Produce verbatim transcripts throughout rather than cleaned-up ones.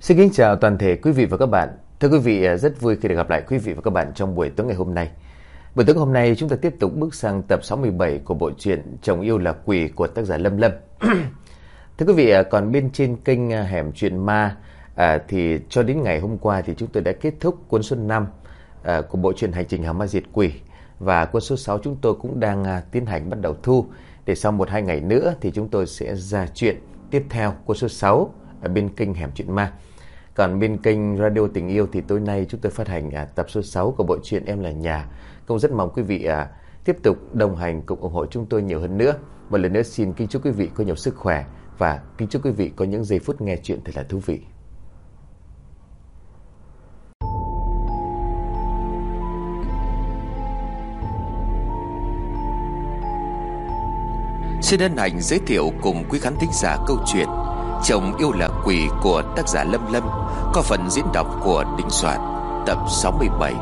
Xin kính chào toàn thể quý vị và các bạn. Thưa quý vị, rất vui khi được gặp lại quý vị và các bạn trong buổi tối ngày hôm nay. Buổi tối hôm nay chúng ta tiếp tục bước sang tập sáu mươi bảy của bộ truyện Chồng Yêu Là Quỷ của tác giả Lâm Lâm. Thưa quý vị, còn bên trên kênh Hẻm Chuyện Ma à, thì cho đến ngày hôm qua thì chúng tôi đã kết thúc cuốn số năm à, của bộ truyện Hành Trình Hào Ma Diệt Quỷ. Và cuốn số sáu chúng tôi cũng đang à, tiến hành bắt đầu thu. Để sau một hai ngày nữa thì chúng tôi sẽ ra chuyện tiếp theo cuốn số sáu ở bên kênh Hẻm Chuyện Ma. Còn bên kênh Radio Tình Yêu thì tối nay chúng tôi phát hành à, tập số sáu của bộ truyện Em Là Nhà. Cũng rất mong quý vị à, tiếp tục đồng hành cùng ủng hộ chúng tôi nhiều hơn nữa. Một lần nữa xin kính chúc quý vị có nhiều sức khỏe và kính chúc quý vị có những giây phút nghe chuyện thật là thú vị. Xin hân hạnh giới thiệu cùng quý khán thính giả câu chuyện Chồng Yêu Là Quỷ của tác giả Lâm Lâm, có phần diễn đọc của Đình Soạn, tập sáu mươi bảy.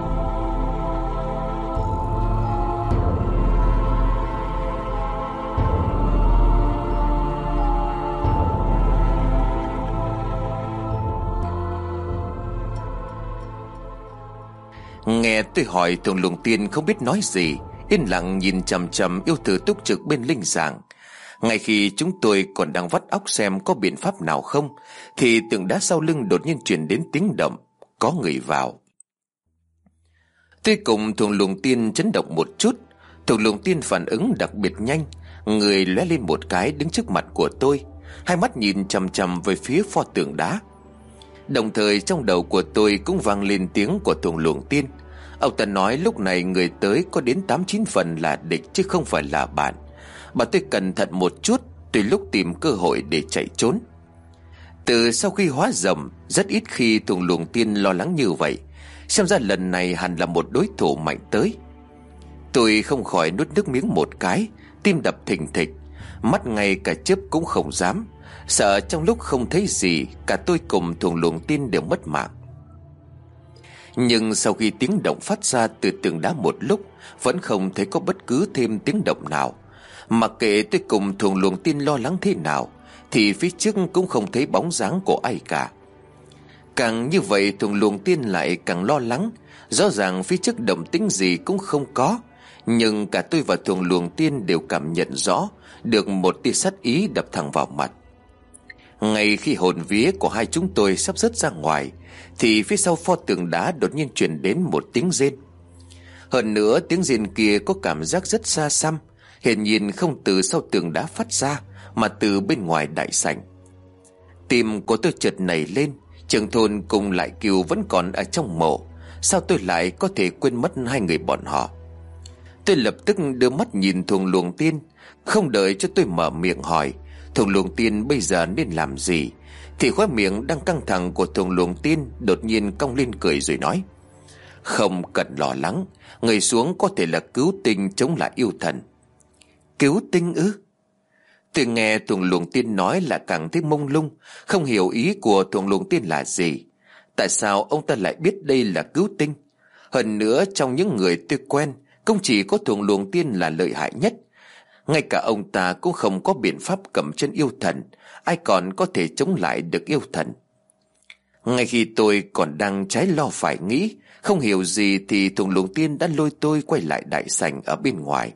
Nghe tôi hỏi, Thường Lùng Tiên không biết nói gì, yên lặng nhìn chằm chằm yêu thử túc trực bên linh giảng. Ngay khi chúng tôi còn đang vắt óc xem có biện pháp nào không, thì tường đá sau lưng đột nhiên truyền đến tiếng động, có người vào. Tôi cùng Thường Lùng Tiên chấn động một chút. Thường Lùng Tiên phản ứng đặc biệt nhanh, người lóe lên một cái đứng trước mặt của tôi, hai mắt nhìn chằm chằm về phía pho tượng đá. Đồng thời trong đầu của tôi cũng vang lên tiếng của Thường Lùng Tiên. Ông ta nói lúc này người tới có đến tám chín phần là địch chứ không phải là bạn. Bà tôi cẩn thận một chút, tùy lúc tìm cơ hội để chạy trốn. Từ sau khi hóa rồng, rất ít khi Thường Lùng Tiên lo lắng như vậy. Xem ra lần này hẳn là một đối thủ mạnh tới. Tôi không khỏi nuốt nước miếng một cái, tim đập thình thịch, mắt ngay cả chớp cũng không dám, sợ trong lúc không thấy gì cả tôi cùng Thường Lùng Tiên đều mất mạng. Nhưng sau khi tiếng động phát ra từ tường đá một lúc, vẫn không thấy có bất cứ thêm tiếng động nào. Mặc kệ tôi cùng Thường Lùng Tiên lo lắng thế nào, thì phía trước cũng không thấy bóng dáng của ai cả. Càng như vậy Thường Lùng Tiên lại càng lo lắng. Rõ ràng phía trước động tĩnh gì cũng không có, nhưng cả tôi và Thường Lùng Tiên đều cảm nhận rõ được một tia sát ý đập thẳng vào mặt. Ngay khi hồn vía của hai chúng tôi sắp rớt ra ngoài, thì phía sau pho tượng đá đột nhiên truyền đến một tiếng rên. Hơn nữa tiếng rên kia có cảm giác rất xa xăm, hiển nhiên không từ sau tường đá phát ra, mà từ bên ngoài đại sảnh. Tim của tôi chợt nảy lên. Trưởng thôn cùng Lại Kiều vẫn còn ở trong mộ, sao tôi lại có thể quên mất hai người bọn họ? Tôi lập tức đưa mắt nhìn Thường Lùng Tiên. Không đợi cho tôi mở miệng hỏi Thường Lùng Tiên bây giờ nên làm gì, thì khóe miệng đang căng thẳng của Thường Lùng Tiên đột nhiên cong lên cười rồi nói: Không cần lo lắng, người xuống có thể là cứu tinh chống lại yêu thần. Cứu tinh ư? Tôi nghe Thường Lùng Tiên nói là càng thấy mông lung, không hiểu ý của Thường Lùng Tiên là gì. Tại sao ông ta lại biết đây là cứu tinh? Hơn nữa trong những người tôi quen, cũng chỉ có Thường Lùng Tiên là lợi hại nhất. Ngay cả ông ta cũng không có biện pháp cầm chân yêu thần, ai còn có thể chống lại được yêu thần? Ngay khi tôi còn đang trái lo phải nghĩ, không hiểu gì, thì Thường Lùng Tiên đã lôi tôi quay lại đại sảnh ở bên ngoài.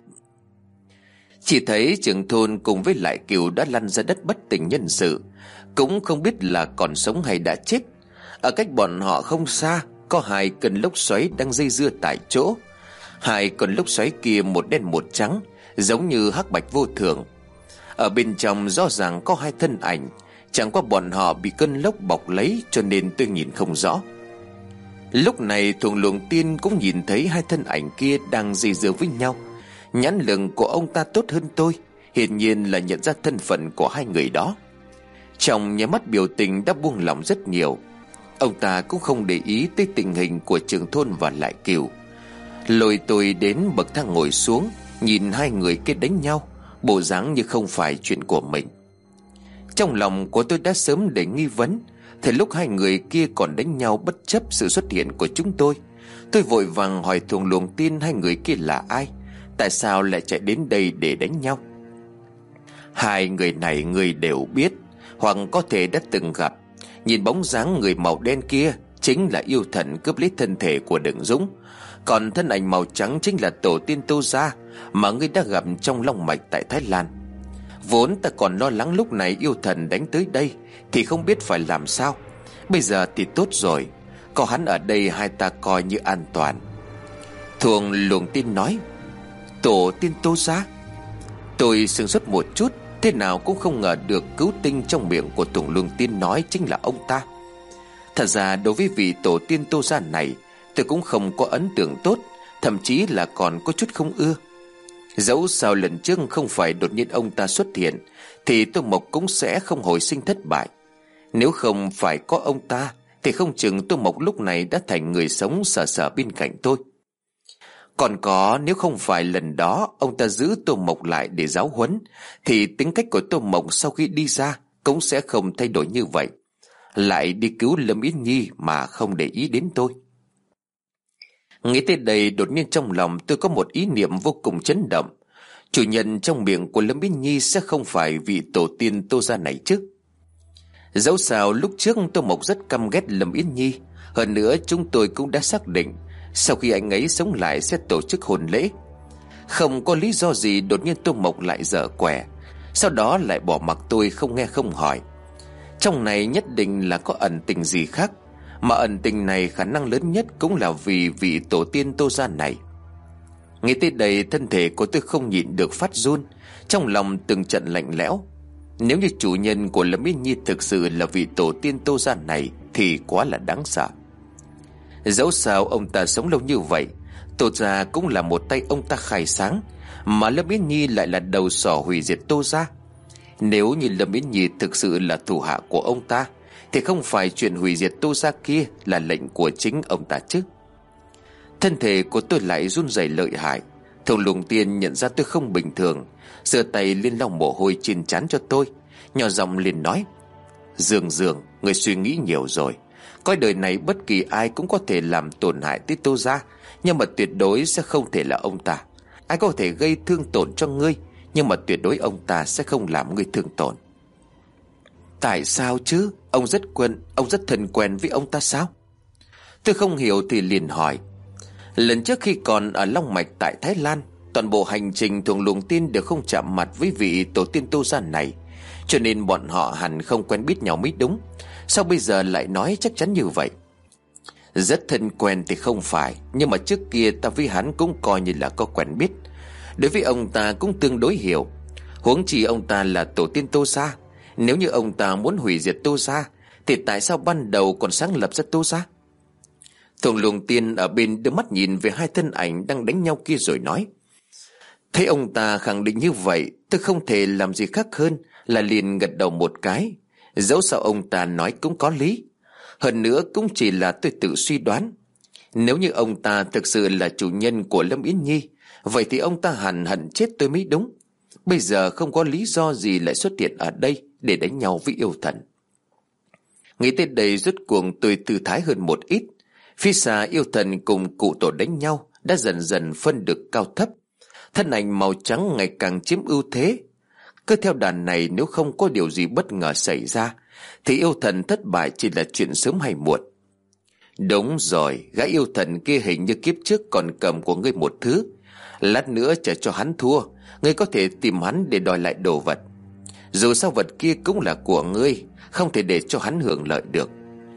Chỉ thấy trưởng thôn cùng với Lại Kiều đã lăn ra đất bất tỉnh nhân sự, cũng không biết là còn sống hay đã chết. Ở cách bọn họ không xa, có hai cơn lốc xoáy đang dây dưa tại chỗ. Hai cơn lốc xoáy kia một đen một trắng, giống như hắc bạch vô thường. Ở bên trong rõ ràng có hai thân ảnh, chẳng qua bọn họ bị cơn lốc bọc lấy cho nên tôi nhìn không rõ. Lúc này Thường Lùng Tiên cũng nhìn thấy hai thân ảnh kia đang dây dưa với nhau. Nhãn lực của ông ta tốt hơn tôi, hiển nhiên là nhận ra thân phận của hai người đó. Trong nháy mắt biểu tình đã buông lỏng rất nhiều. Ông ta cũng không để ý tới tình hình của trưởng thôn và Lại Kiều, lôi tôi đến bậc thang ngồi xuống, nhìn hai người kia đánh nhau, bộ dáng như không phải chuyện của mình. Trong lòng của tôi đã sớm để nghi vấn, thời lúc hai người kia còn đánh nhau bất chấp sự xuất hiện của chúng tôi. Tôi vội vàng hỏi Thường Lùng Tiên hai người kia là ai, tại sao lại chạy đến đây để đánh nhau. Hai người này người đều biết, hoặc có thể đã từng gặp, Nhìn bóng dáng người màu đen kia chính là yêu thần cướp lấy thân thể của Đặng Dũng, còn thân ảnh màu trắng chính là tổ tiên Tô Gia mà ngươi đã gặp trong long mạch tại Thái Lan. Vốn ta còn lo lắng lúc này yêu thần đánh tới đây thì không biết phải làm sao. Bây giờ thì tốt rồi, có hắn ở đây hai ta coi như an toàn. Thuồng luồng tin nói: Tổ tiên Tô Gia? Tôi sửng sốt một chút, thế nào cũng không ngờ được cứu tinh trong miệng của Thuồng luồng tiên nói chính là ông ta. Thật ra đối với vị tổ tiên Tô Gia này, tôi cũng không có ấn tượng tốt, thậm chí là còn có chút không ưa. Dẫu sao lần trước không phải đột nhiên ông ta xuất hiện thì Tô Mộc cũng sẽ không hồi sinh thất bại. Nếu không phải có ông ta thì không chừng Tô Mộc lúc này đã thành người sống sờ sờ bên cạnh tôi. Còn có, nếu không phải lần đó ông ta giữ Tô Mộc lại để giáo huấn thì tính cách của Tô Mộc sau khi đi ra cũng sẽ không thay đổi như vậy, lại đi cứu Lâm Yến Nhi mà không để ý đến tôi. Nghĩ tới đây, đột nhiên trong lòng tôi có một ý niệm vô cùng chấn động. Chủ nhân trong miệng của Lâm Yến Nhi sẽ không phải vị tổ tiên Tô Gia này chứ? Dẫu sao lúc trước Tô Mộc rất căm ghét Lâm Yến Nhi. Hơn nữa chúng tôi cũng đã xác định sau khi anh ấy sống lại sẽ tổ chức hôn lễ. Không có lý do gì đột nhiên Tô Mộc lại dở quẻ, sau đó lại bỏ mặc tôi không nghe không hỏi. Trong này nhất định là có ẩn tình gì khác, mà ẩn tình này khả năng lớn nhất cũng là vì vị tổ tiên Tô Gia này. Nghĩ tới đây, thân thể của tôi không nhịn được phát run, trong lòng từng trận lạnh lẽo. Nếu như chủ nhân của Lâm Yến Nhi thực sự là vị tổ tiên Tô Gia này thì quá là đáng sợ. Dẫu sao ông ta sống lâu như vậy, Tô Gia cũng là một tay ông ta khai sáng, mà Lâm Yến Nhi lại là đầu sỏ hủy diệt Tô Gia. Nếu như Lâm Yến Nhi thực sự là thủ hạ của ông ta thì không phải chuyện hủy diệt Tô Gia kia là lệnh của chính ông ta chứ. Thân thể của tôi lại run rẩy lợi hại. Thuồng luồng tiên nhận ra tôi không bình thường, giơ tay lên lau mồ hôi trên trán cho tôi, nhỏ giọng liền nói: Dương Dương, người suy nghĩ nhiều rồi. Coi đời này bất kỳ ai cũng có thể làm tổn hại tới Tô Gia, nhưng mà tuyệt đối sẽ không thể là ông ta. Ai có thể gây thương tổn cho ngươi, nhưng mà tuyệt đối ông ta sẽ không làm ngươi thương tổn. Tại sao chứ? Ông rất quen, ông rất thân quen với ông ta sao? Tôi không hiểu thì liền hỏi. Lần trước khi còn ở Long Mạch tại Thái Lan, toàn bộ hành trình Thuồng luồng tiên đều không chạm mặt với vị tổ tiên Tô Gia này, cho nên bọn họ hẳn không quen biết nhau mới đúng. Sao bây giờ lại nói chắc chắn như vậy? Rất thân quen thì không phải, nhưng mà trước kia ta với hắn cũng coi như là có quen biết. Đối với ông ta cũng tương đối hiểu. Huống chi ông ta là tổ tiên Tô Gia. Nếu như ông ta muốn hủy diệt Tô Gia thì tại sao ban đầu còn sáng lập ra Tô Gia? Thuồng luồng tiên ở bên đưa mắt nhìn về hai thân ảnh đang đánh nhau kia rồi nói: Thấy ông ta khẳng định như vậy, tôi không thể làm gì khác hơn là liền gật đầu một cái. Dẫu sao ông ta nói cũng có lý. Hơn nữa cũng chỉ là tôi tự suy đoán. Nếu như ông ta thực sự là chủ nhân của Lâm Yến Nhi, vậy thì ông ta hẳn hận chết tôi mới đúng. Bây giờ không có lý do gì lại xuất hiện ở đây để đánh nhau với yêu thần. Nghĩ tới đây, rốt cuộc tôi tư thái hơn một ít. Phía xa yêu thần cùng cụ tổ đánh nhau đã dần dần phân được cao thấp. Thân ảnh màu trắng ngày càng chiếm ưu thế. Cứ theo đàn này, nếu không có điều gì bất ngờ xảy ra thì yêu thần thất bại chỉ là chuyện sớm hay muộn. Đúng rồi, gã yêu thần kia hình như kiếp trước còn cầm của ngươi một thứ. Lát nữa chờ cho hắn thua, ngươi có thể tìm hắn để đòi lại đồ vật. Dù sao vật kia cũng là của ngươi, không thể để cho hắn hưởng lợi được.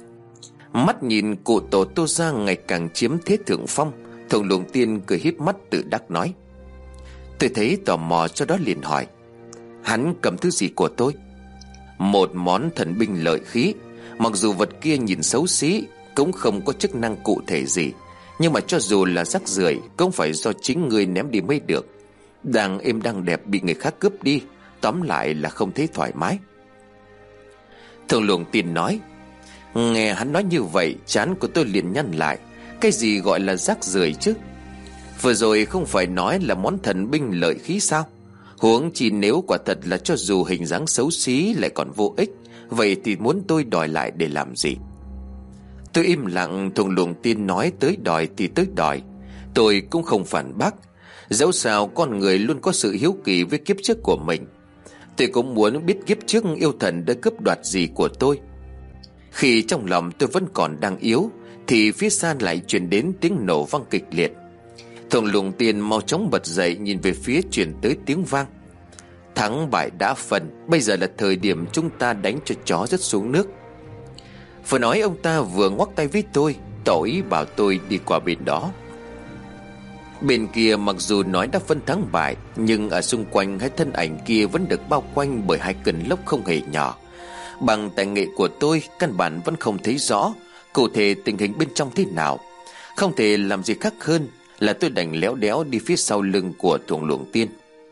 Mắt nhìn cụ tổ Tô Gia ngày càng chiếm thế thượng phong, Thuồng luồng tiên cười híp mắt tự đắc nói. Tôi thấy tò mò cho đó liền hỏi: Hắn cầm thứ gì của tôi? Một món thần binh lợi khí. Mặc dù vật kia nhìn xấu xí, cũng không có chức năng cụ thể gì, nhưng mà cho dù là rác rưởi cũng phải do chính người ném đi mới được. Đang êm đang đẹp bị người khác cướp đi, tóm lại là không thấy thoải mái. Thuồng luồng tiên nói. Nghe hắn nói như vậy, trán của tôi liền nhăn lại. Cái gì gọi là rác rưởi chứ? Vừa rồi không phải nói là món thần binh lợi khí sao? Huống chi nếu quả thật là cho dù hình dáng xấu xí lại còn vô ích, vậy thì muốn tôi đòi lại để làm gì? Tôi im lặng. Thuồng luồng tiên nói tới đòi thì tới đòi, tôi cũng không phản bác. Dẫu sao con người luôn có sự hiếu kỳ với kiếp trước của mình. Tôi cũng muốn biết kiếp trước yêu thần đã cướp đoạt gì của tôi. Khi trong lòng tôi vẫn còn đang yếu thì phía xa lại truyền đến tiếng nổ vang kịch liệt. Thuồng Luồng Tiên mau chóng bật dậy, nhìn về phía truyền tới tiếng vang. Thắng bại đã phân, bây giờ là thời điểm chúng ta đánh cho chó rớt xuống nước. Vừa nói ông ta vừa ngoắc tay với tôi, tỏ ý bảo tôi đi qua bên đó. Bên kia mặc dù nói đã phân thắng bại, nhưng ở xung quanh hai thân ảnh kia vẫn được bao quanh bởi hai cơn lốc không hề nhỏ. Bằng tài nghệ của tôi, căn bản vẫn không thấy rõ cụ thể tình hình bên trong thế nào. Không thể làm gì khác hơn là tôi đành léo đéo đi phía sau lưng của Thuồng Luồng Tiên.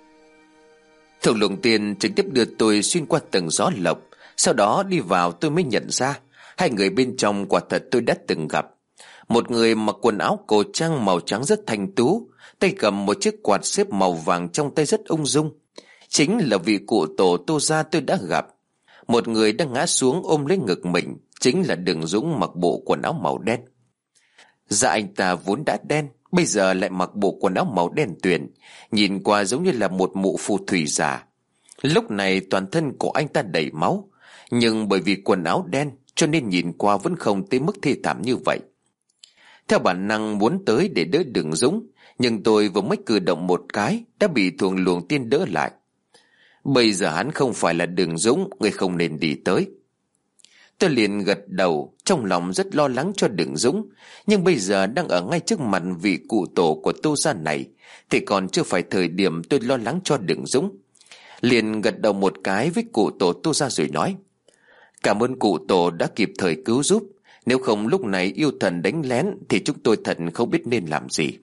Thuồng Luồng Tiên trực tiếp đưa tôi xuyên qua tầng gió lốc. Sau đó đi vào tôi mới nhận ra hai người bên trong quả thật tôi đã từng gặp. Một người mặc quần áo cổ trang màu trắng rất thanh tú, tay cầm một chiếc quạt xếp màu vàng trong tay rất ung dung, chính là vị cụ tổ Tô gia tôi đã gặp. Một người đang ngã xuống ôm lấy ngực mình, chính là Đường Dũng mặc bộ quần áo màu đen. Da anh ta vốn đã đen, bây giờ lại mặc bộ quần áo màu đen tuyền, nhìn qua giống như là một mụ phù thủy già. Lúc này toàn thân của anh ta đầy máu, nhưng bởi vì quần áo đen cho nên nhìn qua vẫn không tới mức thê thảm như vậy. Theo bản năng muốn tới để đỡ Đường Dũng, nhưng tôi vừa mới cử động một cái đã bị Thuồng Luồng Tiên đỡ lại. Bây giờ hắn không phải là Đường Dũng, người không nên đi tới. Tôi liền gật đầu, trong lòng rất lo lắng cho Đường Dũng, nhưng bây giờ đang ở ngay trước mặt vị cụ tổ của Tô gia này thì còn chưa phải thời điểm tôi lo lắng cho Đường Dũng. Liền gật đầu một cái với cụ tổ Tô gia rồi nói: Cảm ơn cụ tổ đã kịp thời cứu giúp, nếu không lúc này yêu thần đánh lén thì chúng tôi thật không biết nên làm gì.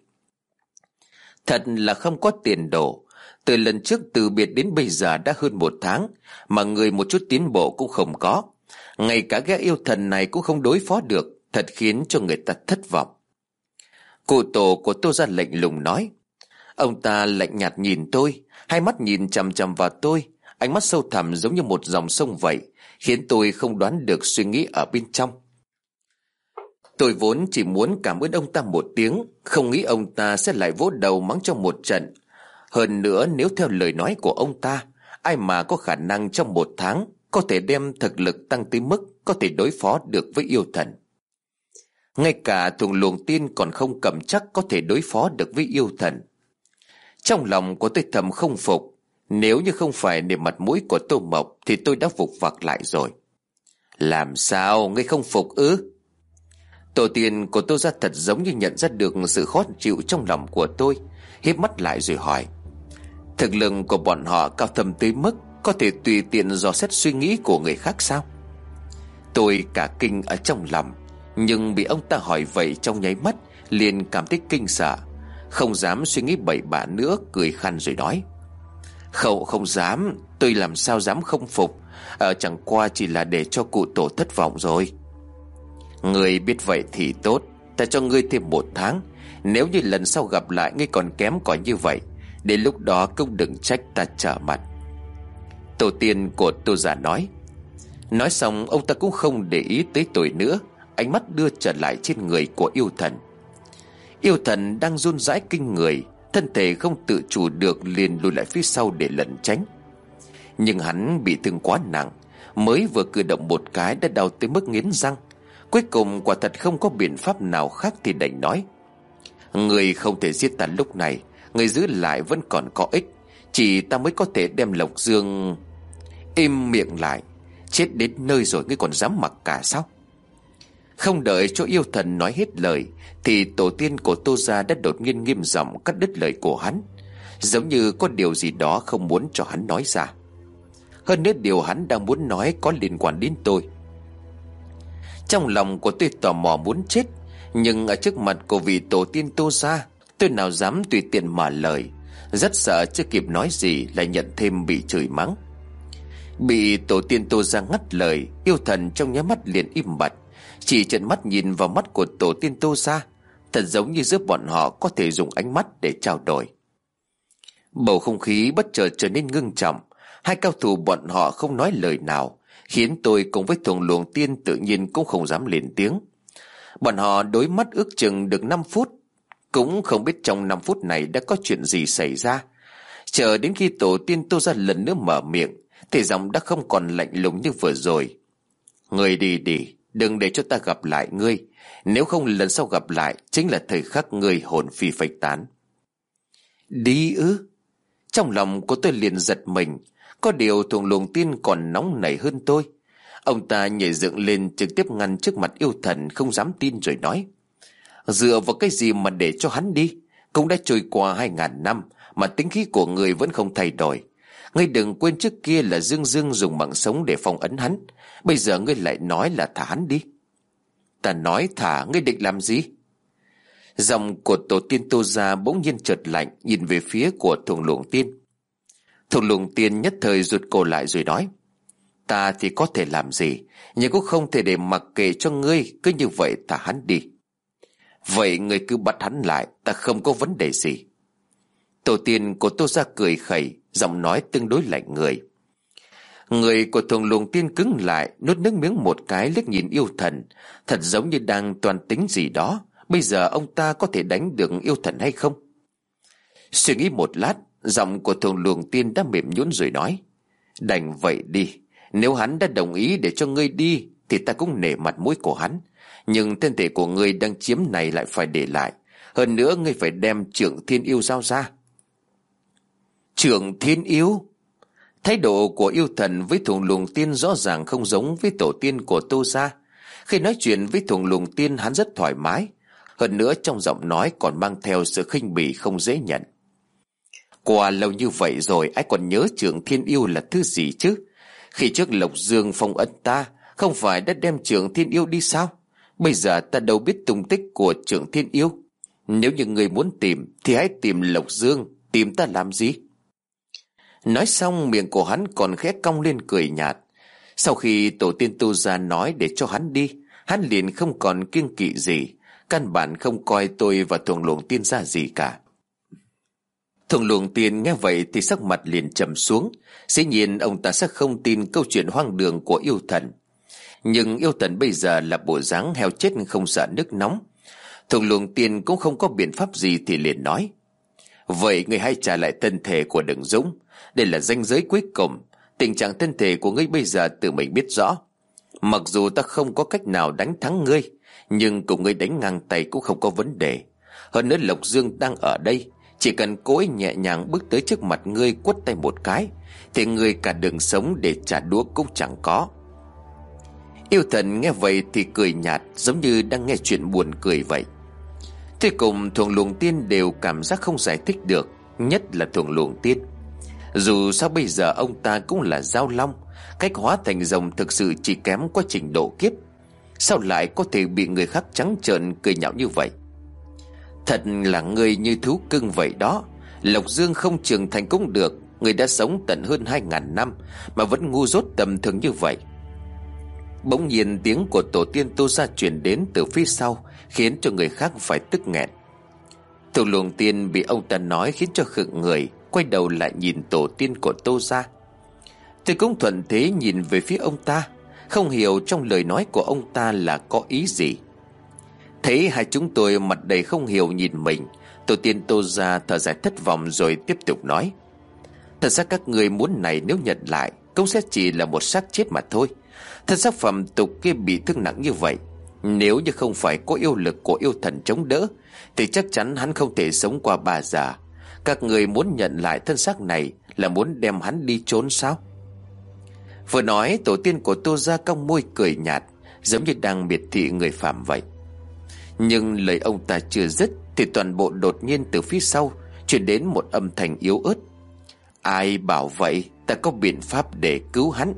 Thật là không có tiền đồ. Từ lần trước từ biệt đến bây giờ đã hơn một tháng, mà người một chút tiến bộ cũng không có. Ngay cả gã yêu thần này cũng không đối phó được, thật khiến cho người ta thất vọng. Cụ tổ của Tô gia lạnh lùng nói. Ông ta lạnh nhạt nhìn tôi, hai mắt nhìn chằm chằm vào tôi, ánh mắt sâu thẳm giống như một dòng sông vậy, khiến tôi không đoán được suy nghĩ ở bên trong. Tôi vốn chỉ muốn cảm ơn ông ta một tiếng, không nghĩ ông ta sẽ lại vỗ đầu mắng trong một trận. Hơn nữa, nếu theo lời nói của ông ta, ai mà có khả năng trong một tháng có thể đem thực lực tăng tới mức có thể đối phó được với yêu thần. Ngay cả Thuồng Luồng Tiên còn không cầm chắc có thể đối phó được với yêu thần. Trong lòng của tôi thầm không phục, nếu như không phải để mặt mũi của Tô Mộc thì tôi đã phục vặc lại rồi. Làm sao, ngươi không phục ư? Tổ tiên của Tô gia thật giống như nhận ra được sự khó chịu trong lòng của tôi, híp mắt lại rồi hỏi: Thực lực của bọn họ cao thâm tới mức có thể tùy tiện dò xét suy nghĩ của người khác sao? Tôi cả kinh ở trong lòng, nhưng bị ông ta hỏi vậy trong nháy mắt liền cảm thấy kinh sợ, không dám suy nghĩ bậy bạ nữa, cười khăn rồi nói: Không, không dám, tôi làm sao dám không phục, à, chẳng qua chỉ là để cho cụ tổ thất vọng rồi. Ngươi biết vậy thì tốt, ta cho ngươi thêm một tháng. Nếu như lần sau gặp lại ngươi còn kém cỏi như vậy, đến lúc đó cũng đừng trách ta trở mặt. Tổ tiên của Tô gia nói. Nói xong ông ta cũng không để ý tới tôi nữa, ánh mắt đưa trở lại trên người của yêu thần. Yêu thần đang run rãi kinh người, thân thể không tự chủ được liền lùi lại phía sau để lẩn tránh. Nhưng hắn bị thương quá nặng, mới vừa cử động một cái đã đau tới mức nghiến răng. Cuối cùng quả thật không có biện pháp nào khác thì đành nói: Người không thể giết ta lúc này, người giữ lại vẫn còn có ích, chỉ ta mới có thể đem Lộc Dương. Im miệng lại, chết đến nơi rồi ngươi còn dám mặc cả sao? Không đợi cho yêu thần nói hết lời thì tổ tiên của Tô gia đã đột nhiên nghiêm giọng cắt đứt lời của hắn, giống như có điều gì đó không muốn cho hắn nói ra. Hơn nữa điều hắn đang muốn nói có liên quan đến tôi. Trong lòng của tôi tò mò muốn chết, nhưng ở trước mặt của vị tổ tiên Tô gia, tôi nào dám tùy tiện mở lời, rất sợ chưa kịp nói gì lại nhận thêm bị chửi mắng. Bị tổ tiên Tô gia ngắt lời, yêu thần trong nháy mắt liền im bặt, chỉ trợn mắt nhìn vào mắt của tổ tiên Tô gia, thật giống như giữa bọn họ có thể dùng ánh mắt để trao đổi. Bầu không khí bất chợt trở nên ngưng trọng, hai cao thủ bọn họ không nói lời nào, khiến tôi cùng với Thuồng Luồng Tiên tự nhiên cũng không dám lên tiếng. Bọn họ đối mắt ước chừng được năm phút, cũng không biết trong năm phút này đã có chuyện gì xảy ra. Chờ đến khi tổ tiên Tô gia lần nữa mở miệng thì giọng đã không còn lạnh lùng như vừa rồi. Người đi đi, đừng để cho ta gặp lại ngươi. Nếu không lần sau gặp lại chính là thời khắc ngươi hồn phi phách tán. Đi ư? Trong lòng của tôi liền giật mình. Có điều Thuồng Luồng Tiên còn nóng nảy hơn tôi. Ông ta nhảy dựng lên trực tiếp ngăn trước mặt yêu thần, không dám tin rồi nói: Dựa vào cái gì mà để cho hắn đi? Cũng đã trôi qua hai ngàn năm mà tính khí của người vẫn không thay đổi. Ngươi đừng quên trước kia là Dương Dương dùng mạng sống để phong ấn hắn. Bây giờ ngươi lại nói là thả hắn đi. Ta nói thả, ngươi định làm gì? Giọng của tổ tiên Tô Gia bỗng nhiên chợt lạnh, nhìn về phía của Thuồng Luồng Tiên. Thuồng Luồng Tiên nhất thời rụt cổ lại rồi nói: Ta thì có thể làm gì, nhưng cũng không thể để mặc kệ cho ngươi cứ như vậy thả hắn đi. Vậy ngươi cứ bắt hắn lại, ta không có vấn đề gì. Tổ tiên của Tô Gia cười khẩy, giọng nói tương đối lạnh người. Người của Thuồng Luồng Tiên cứng lại, nuốt nước miếng một cái, liếc nhìn yêu thần, thật giống như đang toan tính gì đó. Bây giờ ông ta có thể đánh được yêu thần hay không? Suy nghĩ một lát, giọng của Thuồng Luồng Tiên đã mềm nhũn rồi nói: Đành vậy đi. Nếu hắn đã đồng ý để cho ngươi đi thì ta cũng nể mặt mũi của hắn. Nhưng thân thể của ngươi đang chiếm này lại phải để lại. Hơn nữa ngươi phải đem Trượng Thiên Yêu giao ra. Trượng Thiên Yêu? Thái độ của yêu thần với Thuồng Luồng Tiên rõ ràng không giống với tổ tiên của Tô Gia. Khi nói chuyện với Thuồng Luồng Tiên, hắn rất thoải mái. Hơn nữa trong giọng nói còn mang theo sự khinh bỉ không dễ nhận. Qua lâu như vậy rồi, ai còn nhớ Trượng Thiên Yêu là thứ gì chứ? Khi trước Lộc Dương phong ấn ta, không phải đã đem Trượng Thiên Yêu đi sao? Bây giờ ta đâu biết tung tích của Trượng Thiên Yêu. Nếu như người muốn tìm thì hãy tìm Lộc Dương, tìm ta làm gì? Nói xong, miệng của hắn còn khẽ cong lên cười nhạt. Sau khi tổ tiên Tô Gia nói để cho hắn đi, hắn liền không còn kiêng kỵ gì, căn bản không coi tôi và Thuồng Luồng Tiên ra gì cả. Thuồng Luồng Tiên nghe vậy thì sắc mặt liền trầm xuống. Dĩ nhiên ông ta sẽ không tin câu chuyện hoang đường của yêu thần. Nhưng yêu thần bây giờ là bộ dáng heo chết không sợ nước nóng. Thuồng Luồng Tiên cũng không có biện pháp gì thì liền nói: Vậy ngươi hãy trả lại thân thể của Đừng Dũng. Đây là ranh giới cuối cùng. Tình trạng thân thể của ngươi bây giờ tự mình biết rõ. Mặc dù ta không có cách nào đánh thắng ngươi, nhưng cùng ngươi đánh ngang tay cũng không có vấn đề. Hơn nữa Lộc Dương đang ở đây, chỉ cần cô ấy nhẹ nhàng bước tới trước mặt ngươi, quất tay một cái thì ngươi cả đường sống để trả đũa cũng chẳng có. Yêu thần nghe vậy thì cười nhạt, giống như đang nghe chuyện buồn cười vậy. Thế cùng Thuồng Luồng Tiên đều cảm giác không giải thích được, nhất là Thuồng Luồng Tiên. Dù sao bây giờ ông ta cũng là Giao Long, cách hóa thành rồng thực sự chỉ kém có trình độ kiếp. Sao lại có thể bị người khác trắng trợn cười nhạo như vậy? Thật là ngươi như thú cưng vậy đó. Lộc Dương không trưởng thành cũng được, người đã sống tận hơn hai ngàn năm mà vẫn ngu dốt tầm thường như vậy. Bỗng nhiên tiếng của tổ tiên Tô Gia truyền đến từ phía sau, khiến cho người khác phải tức nghẹn. Thuồng Luồng Tiên bị ông ta nói khiến cho khựng người, quay đầu lại nhìn tổ tiên của Tô Gia. Tôi cũng thuận thế nhìn về phía ông ta, không hiểu trong lời nói của ông ta là có ý gì. Thấy hai chúng tôi mặt đầy không hiểu nhìn mình, tổ tiên Tô Gia thở dài thất vọng rồi tiếp tục nói: Thật ra các người muốn này nếu nhận lại cũng sẽ chỉ là một xác chết mà thôi. Thân xác phẩm tục kia bị thương nặng như vậy, nếu như không phải có yêu lực của yêu thần chống đỡ thì chắc chắn hắn không thể sống qua ba giờ. Các người muốn nhận lại thân xác này là muốn đem hắn đi trốn sao? Vừa nói, tổ tiên của Tô Gia cong môi cười nhạt, giống như đang miệt thị người phàm vậy. Nhưng lời ông ta chưa dứt thì toàn bộ đột nhiên từ phía sau truyền đến một âm thanh yếu ớt: Ai bảo vậy, ta có biện pháp để cứu hắn.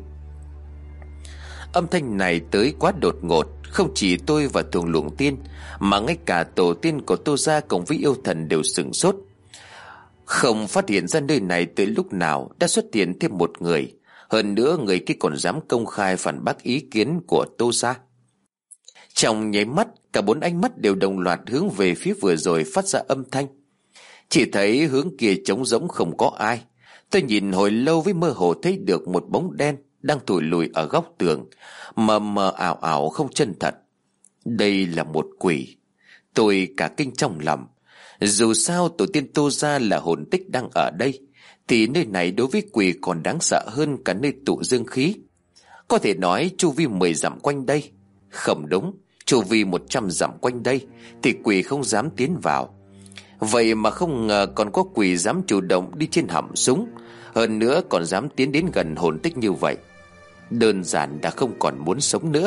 Âm thanh này tới quá đột ngột, không chỉ tôi và Thuồng Luồng Tiên mà ngay cả tổ tiên của Tô Gia cùng với yêu thần đều sửng sốt. Không phát hiện ra nơi này tới lúc nào đã xuất hiện thêm một người. Hơn nữa người kia còn dám công khai phản bác ý kiến của Tô Gia. Trong nháy mắt, cả bốn ánh mắt đều đồng loạt hướng về phía vừa rồi phát ra âm thanh. Chỉ thấy hướng kia trống rỗng không có ai. Tôi nhìn hồi lâu với mơ hồ thấy được một bóng đen đang thụi lùi ở góc tường, mờ mờ ảo ảo không chân thật. Đây là một quỷ. Tôi cả kinh trong lòng. Dù sao tổ tiên Tô Gia là hồn tích đang ở đây, thì nơi này đối với quỷ còn đáng sợ hơn cả nơi tụ dương khí. Có thể nói chu vi mười dặm quanh đây Không đúng, chu vi một trăm dặm quanh đây thì quỷ không dám tiến vào. Vậy mà không ngờ còn có quỷ dám chủ động đi trên họng súng, hơn nữa còn dám tiến đến gần hồn tích như vậy. Đơn giản đã không còn muốn sống nữa.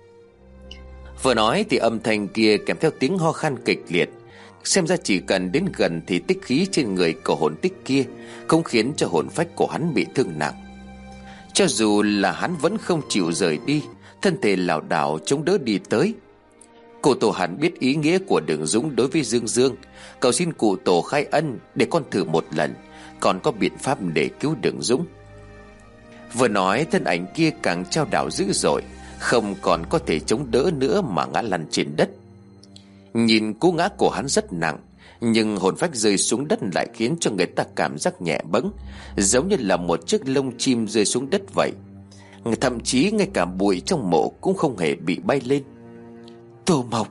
Vừa nói thì âm thanh kia kèm theo tiếng ho khan kịch liệt. Xem ra chỉ cần đến gần thì tích khí trên người của hồn tích kia không khiến cho hồn phách của hắn bị thương nặng. Cho dù là hắn vẫn không chịu rời đi, thân thể lảo đảo chống đỡ đi tới. Cụ tổ hẳn biết ý nghĩa của Đường Dũng đối với Dương Dương, cầu xin cụ tổ khai ân để con thử một lần, còn có biện pháp để cứu Đường Dũng. Vừa nói, thân ảnh kia càng trao đảo dữ dội, không còn có thể chống đỡ nữa mà ngã lăn trên đất. Nhìn cú ngã của hắn rất nặng, nhưng hồn phách rơi xuống đất lại khiến cho người ta cảm giác nhẹ bẫng, giống như là một chiếc lông chim rơi xuống đất vậy. Thậm chí ngay cả bụi trong mộ cũng không hề bị bay lên. Tô Mộc!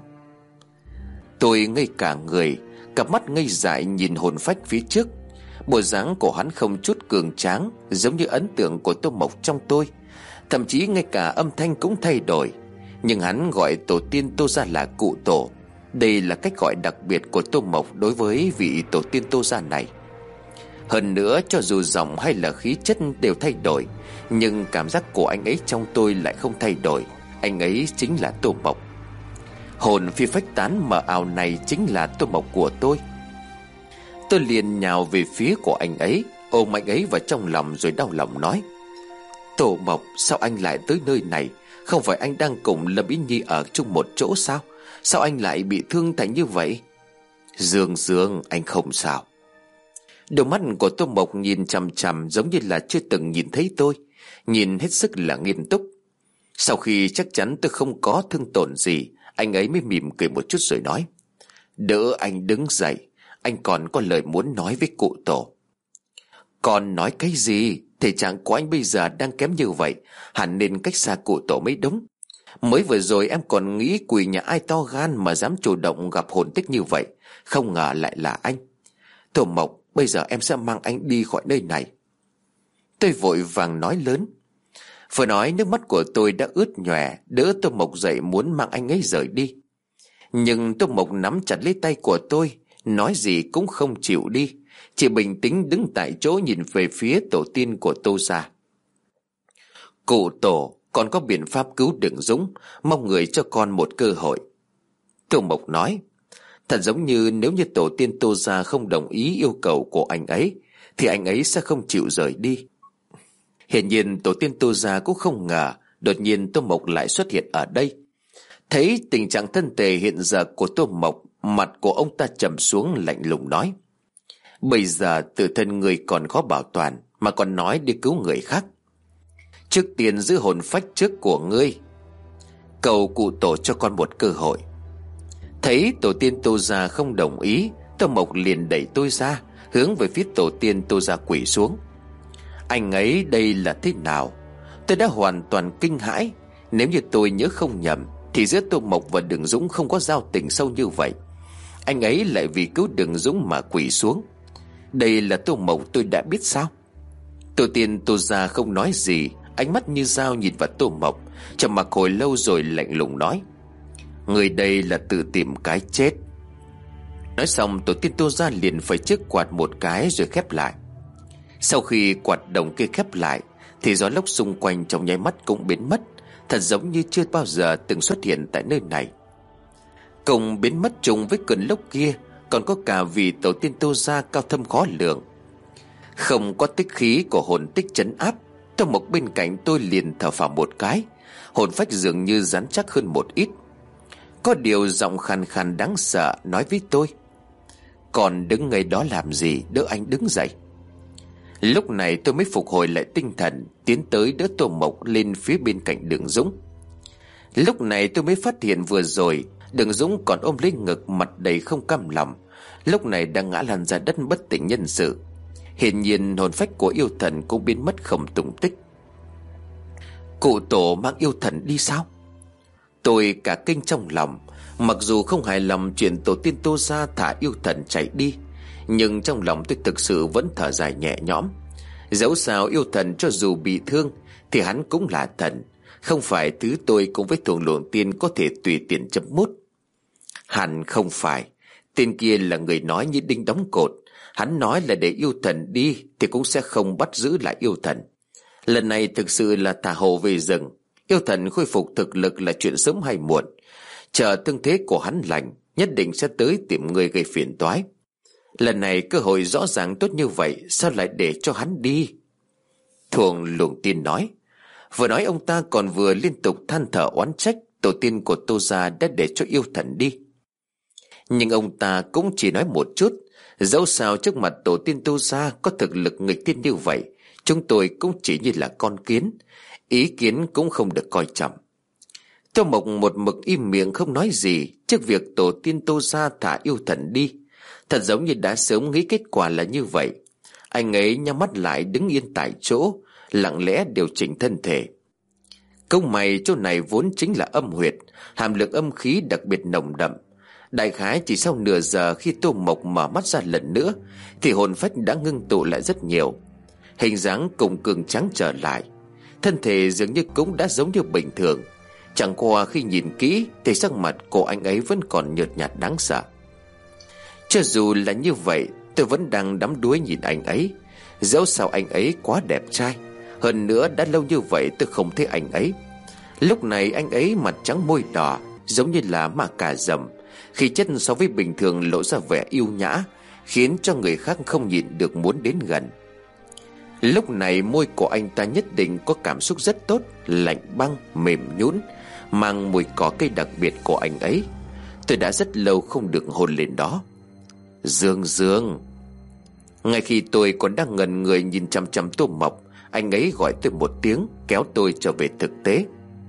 Tôi ngây cả người, cặp mắt ngây dại nhìn hồn phách phía trước. Bộ dáng của hắn không chút cường tráng, giống như ấn tượng của Tô Mộc trong tôi. Thậm chí ngay cả âm thanh cũng thay đổi. Nhưng hắn gọi tổ tiên Tô gia là cụ tổ. Đây là cách gọi đặc biệt của Tô Mộc đối với vị tổ tiên Tô gia này. Hơn nữa, cho dù giọng hay là khí chất đều thay đổi, nhưng cảm giác của anh ấy trong tôi lại không thay đổi. Anh ấy chính là Tô Mộc. Hồn phi phách tán mờ ảo này chính là Tô Mộc của tôi. Tôi liền nhào về phía của anh ấy, ôm anh ấy vào trong lòng rồi đau lòng nói: Tô Mộc, sao anh lại tới nơi này? Không phải anh đang cùng Lâm Ý Nhi ở chung một chỗ sao? Sao anh lại bị thương thành như vậy? Dương Dương, anh không sao. Đôi mắt của Tô Mộc nhìn chằm chằm giống như là chưa từng nhìn thấy tôi, nhìn hết sức là nghiêm túc. Sau khi chắc chắn tôi không có thương tổn gì, anh ấy mới mỉm cười một chút rồi nói: Đỡ anh đứng dậy, anh còn có lời muốn nói với cụ tổ. Còn nói cái gì? Thể trạng của anh bây giờ đang kém như vậy, hẳn nên cách xa cụ tổ mới đúng. Mới vừa rồi em còn nghĩ quỷ nhà ai to gan mà dám chủ động gặp hồn tích như vậy, không ngờ lại là anh. Tô Mộc, bây giờ em sẽ mang anh đi khỏi nơi này. Tôi vội vàng nói lớn. Vừa nói nước mắt của tôi đã ướt nhòe, đỡ Tô Mộc dậy muốn mang anh ấy rời đi. Nhưng Tô Mộc nắm chặt lấy tay của tôi, nói gì cũng không chịu đi, chỉ bình tĩnh đứng tại chỗ nhìn về phía tổ tiên của Tô gia. Cụ tổ, con có biện pháp cứu Đường Dũng, mong người cho con một cơ hội. Tô Mộc nói: Thật giống như nếu như tổ tiên Tô gia không đồng ý yêu cầu của anh ấy, thì anh ấy sẽ không chịu rời đi. Hiển nhiên tổ tiên Tô gia cũng không ngờ đột nhiên Tô Mộc lại xuất hiện ở đây. Thấy tình trạng thân thể hiện giờ của Tô Mộc, mặt của ông ta trầm xuống lạnh lùng nói: Bây giờ tự thân người còn khó bảo toàn, mà còn nói đi cứu người khác. Trước tiên giữ hồn phách trước của ngươi, cầu cụ tổ cho con một cơ hội. Thấy tổ tiên Tô gia không đồng ý, Tô Mộc liền đẩy tôi ra, hướng về phía tổ tiên Tô gia quỳ xuống. Anh ấy đây là thế nào? Tôi đã hoàn toàn kinh hãi. Nếu như tôi nhớ không nhầm thì giữa Tô Mộc và Đường Dũng không có giao tình sâu như vậy. Anh ấy lại vì cứu Đường Dũng mà quỳ xuống. Đây là Tô Mộc tôi đã biết sao? Tổ tiên Tô gia không nói gì, ánh mắt như dao nhìn vào Tô Mộc, trầm mặc hồi lâu rồi lạnh lùng nói: Người đây là tự tìm cái chết. Nói xong tổ tiên Tô gia liền phải chiếc quạt một cái rồi khép lại. Sau khi quạt đồng kia khép lại thì gió lốc xung quanh trong nháy mắt cũng biến mất, thật giống như chưa bao giờ từng xuất hiện tại nơi này. Cùng biến mất chung với cơn lốc kia còn có cả vị tổ tiên Tô gia cao thâm khó lường. Không có tích khí của hồn tích trấn áp, Tô Mộc bên cạnh tôi liền thở phào một cái, hồn phách dường như rắn chắc hơn một ít. Có điều giọng khàn khàn đáng sợ nói với tôi: Còn đứng ngay đó làm gì, đỡ anh đứng dậy. Lúc này tôi mới phục hồi lại tinh thần, tiến tới đỡ Tô Mộc lên phía bên cạnh Đường Dũng. Lúc này tôi mới phát hiện vừa rồi Đường Dũng còn ôm lấy ngực, mặt đầy không cam lòng, lúc này đang ngã lăn ra đất bất tỉnh nhân sự. Hiển nhiên hồn phách của yêu thần cũng biến mất không tung tích. Cụ tổ mang yêu thần đi sao? Tôi cả kinh trong lòng. Mặc dù không hài lòng chuyện tổ tiên Tô gia thả yêu thần chạy đi, nhưng trong lòng tôi thực sự vẫn thở dài nhẹ nhõm. Dẫu sao yêu thần cho dù bị thương thì hắn cũng là thần, không phải thứ tôi cùng với Thuồng Luồng Tiên có thể tùy tiện chấm mút. Hẳn không phải. Tên kia là người nói như đinh đóng cột. Hắn nói là để yêu thần đi thì cũng sẽ không bắt giữ lại yêu thần. Lần này thực sự là thả hổ về rừng. Yêu thần khôi phục thực lực là chuyện sớm hay muộn. Chờ thương thế của hắn lành, nhất định sẽ tới tìm người gây phiền toái. Lần này cơ hội rõ ràng tốt như vậy, sao lại để cho hắn đi? Thuồng Luồng Tiên nói. Vừa nói ông ta còn vừa liên tục than thở oán trách tổ tiên của Tô gia đã để cho yêu thần đi. Nhưng ông ta cũng chỉ nói một chút. Dẫu sao trước mặt tổ tiên Tô gia có thực lực nghịch thiên như vậy, chúng tôi cũng chỉ như là con kiến, ý kiến cũng không được coi trọng. Tô Mộc một mực im miệng không nói gì trước việc tổ tiên Tô gia thả yêu thần đi. Thật giống như đã sớm nghĩ kết quả là như vậy. Anh ấy nhắm mắt lại đứng yên tại chỗ, lặng lẽ điều chỉnh thân thể. Công mày chỗ này vốn chính là âm huyệt, hàm lượng âm khí đặc biệt nồng đậm. Đại khái chỉ sau nửa giờ khi Tô Mộc mở mắt ra lần nữa thì hồn phách đã ngưng tụ lại rất nhiều. Hình dáng cùng cường tráng trở lại, thân thể dường như cũng đã giống như bình thường. Chẳng qua khi nhìn kỹ thì sắc mặt của anh ấy vẫn còn nhợt nhạt đáng sợ. Cho dù là như vậy, tôi vẫn đang đắm đuối nhìn anh ấy. Dẫu sao anh ấy quá đẹp trai, hơn nữa đã lâu như vậy tôi không thấy anh ấy. Lúc này anh ấy mặt trắng môi đỏ, giống như là ma cà rồng. Khí chất so với bình thường lộ ra vẻ yêu nhã, khiến cho người khác không nhịn được muốn đến gần. Lúc này môi của anh ta nhất định có cảm xúc rất tốt, lạnh băng, mềm nhũn, mang mùi cỏ cây đặc biệt của anh ấy. Tôi đã rất lâu không được hôn lên đó. Dương Dương. Ngay khi tôi còn đang ngẩn người nhìn chăm chăm Tô Mộc, anh ấy gọi tôi một tiếng, kéo tôi trở về thực tế.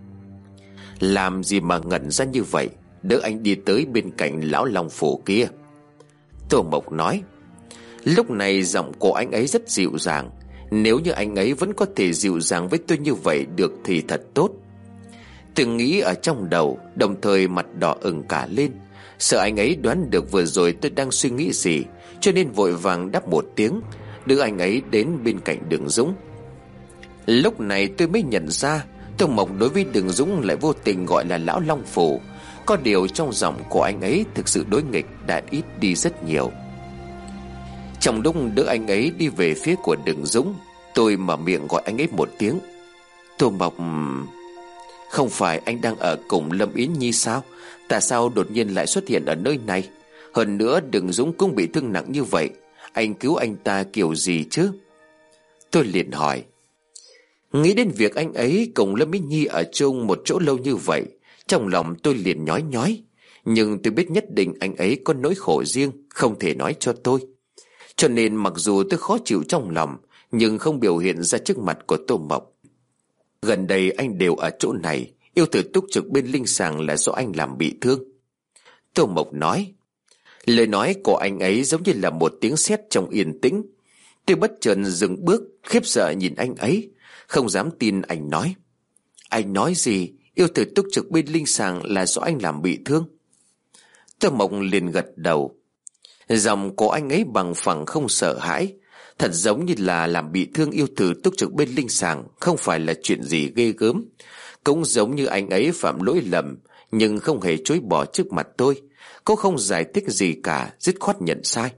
Làm gì mà ngẩn ra như vậy, đỡ anh đi tới bên cạnh lão Long Phủ kia. Tô Mộc nói. Lúc này giọng của anh ấy rất dịu dàng. Nếu như anh ấy vẫn có thể dịu dàng với tôi như vậy được thì thật tốt. Tôi nghĩ ở trong đầu, đồng thời mặt đỏ ửng cả lên, sợ anh ấy đoán được vừa rồi tôi đang suy nghĩ gì, cho nên vội vàng đáp một tiếng, đưa anh ấy đến bên cạnh Đường Dũng. Lúc này tôi mới nhận ra Tô Mộc đối với Đường Dũng lại vô tình gọi là lão Long Phủ. Có điều trong giọng của anh ấy thực sự đối nghịch đã ít đi rất nhiều. Trong lúc đỡ anh ấy đi về phía của Đường Dũng, tôi mở miệng gọi anh ấy một tiếng. Tô Mộc. Không phải anh đang ở cùng Lâm Yến Nhi sao? Tại sao đột nhiên lại xuất hiện ở nơi này? Hơn nữa Đường Dũng cũng bị thương nặng như vậy, anh cứu anh ta kiểu gì chứ? Tôi liền hỏi. Nghĩ đến việc anh ấy cùng Lâm Yến Nhi ở chung một chỗ lâu như vậy, trong lòng tôi liền nhói nhói. Nhưng tôi biết nhất định anh ấy có nỗi khổ riêng, không thể nói cho tôi. Cho nên mặc dù tôi khó chịu trong lòng, nhưng không biểu hiện ra trước mặt của Tô Mộc. Gần đây anh đều ở chỗ này, yêu thử túc trực bên linh sàng là do anh làm bị thương. Tô Mộc nói. Lời nói của anh ấy giống như là một tiếng sét trong yên tĩnh. Tôi bất chợt dừng bước, khiếp sợ nhìn anh ấy, không dám tin anh nói. Anh nói gì? Yêu thử túc trực bên linh sàng là do anh làm bị thương? Tô Mộc liền gật đầu. Giọng của anh ấy bằng phẳng không sợ hãi, thật giống như là làm bị thương yêu thử túc trực bên linh sàng không phải là chuyện gì ghê gớm. Cũng giống như anh ấy phạm lỗi lầm, nhưng không hề chối bỏ trước mặt tôi, cũng không giải thích gì cả, dứt khoát nhận sai.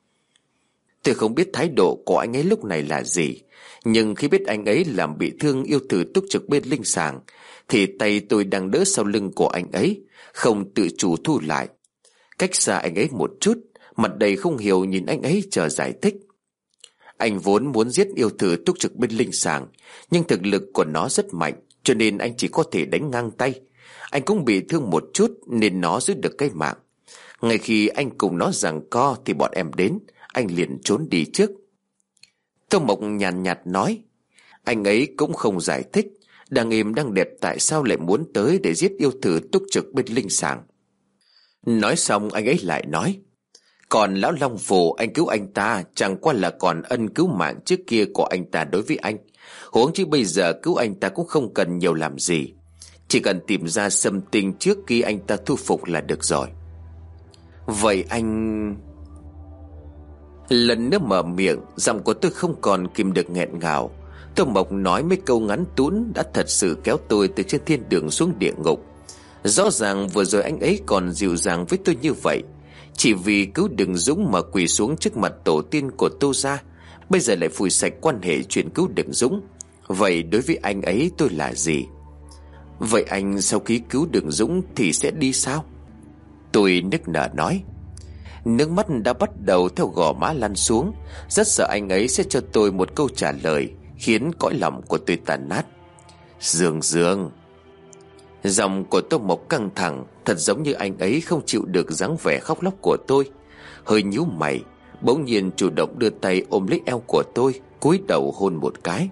Tôi không biết thái độ của anh ấy lúc này là gì, nhưng khi biết anh ấy làm bị thương yêu thử túc trực bên linh sàng, thì tay tôi đang đỡ sau lưng của anh ấy không tự chủ thu lại. Cách xa anh ấy một chút, mặt đầy không hiểu nhìn anh ấy chờ giải thích. Anh vốn muốn giết yêu thử túc trực bên linh sàng, nhưng thực lực của nó rất mạnh, cho nên anh chỉ có thể đánh ngang tay. Anh cũng bị thương một chút nên nó giữ được cái mạng. Ngay khi anh cùng nó giằng co thì bọn em đến, anh liền trốn đi trước. Tô Mộc nhàn nhạt, nhạt nói. Anh ấy cũng không giải thích, đang êm đang đẹp tại sao lại muốn tới để giết yêu thử túc trực bên linh sàng. Nói xong anh ấy lại nói. Còn lão Long Phủ anh cứu anh ta chẳng qua là còn ân cứu mạng trước kia của anh ta đối với anh. Huống chứ bây giờ cứu anh ta cũng không cần nhiều làm gì, chỉ cần tìm ra Sâm Tinh trước khi anh ta thu phục là được rồi. Vậy anh... Lần nữa mở miệng, giọng của tôi không còn kìm được nghẹn ngào. Tô Mộc nói mấy câu ngắn tũn đã thật sự kéo tôi từ trên thiên đường xuống địa ngục. Rõ ràng vừa rồi anh ấy còn dịu dàng với tôi như vậy, chỉ vì cứu Đừng Dũng mà quỳ xuống trước mặt tổ tiên của Tô gia, bây giờ lại phủi sạch quan hệ chuyện cứu Đừng Dũng. Vậy đối với anh ấy tôi là gì? Vậy anh sau khi cứu Đừng Dũng thì sẽ đi sao? Tôi nức nở nói. Nước mắt đã bắt đầu theo gò má lăn xuống. Rất sợ anh ấy sẽ cho tôi một câu trả lời khiến cõi lòng của tôi tàn nát. Dương Dương. Giọng của Tô Mộc căng thẳng, thật giống như anh ấy không chịu được dáng vẻ khóc lóc của tôi. Hơi nhíu mày, bỗng nhiên chủ động đưa tay ôm lấy eo của tôi, cúi đầu hôn một cái.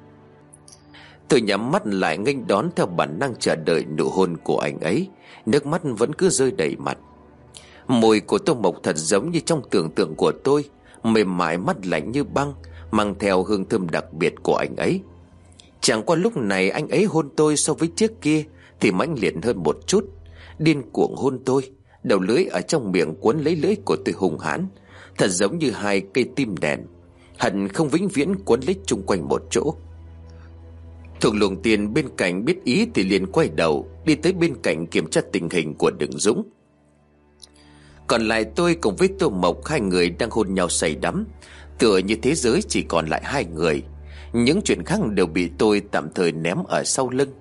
Tôi nhắm mắt lại nghênh đón theo bản năng chờ đợi nụ hôn của anh ấy. Nước mắt vẫn cứ rơi đầy mặt. Môi của Tô Mộc thật giống như trong tưởng tượng của tôi, mềm mại, mắt lạnh như băng, mang theo hương thơm đặc biệt của anh ấy. Chẳng qua lúc này anh ấy hôn tôi so với trước kia thì mãnh liệt hơn một chút. Điên cuồng hôn tôi, đầu lưỡi ở trong miệng cuốn lấy lưỡi của tôi hung hãn, thật giống như hai cây tim đèn, hận không vĩnh viễn cuốn lấy chung quanh một chỗ. Thuộc Luồng Tiền bên cạnh biết ý thì liền quay đầu đi tới bên cạnh kiểm tra tình hình của Đừng Dũng. Còn lại tôi cùng với Tô Mộc, hai người đang hôn nhau say đắm, tựa như thế giới chỉ còn lại hai người. Những chuyện khác đều bị tôi tạm thời ném ở sau lưng.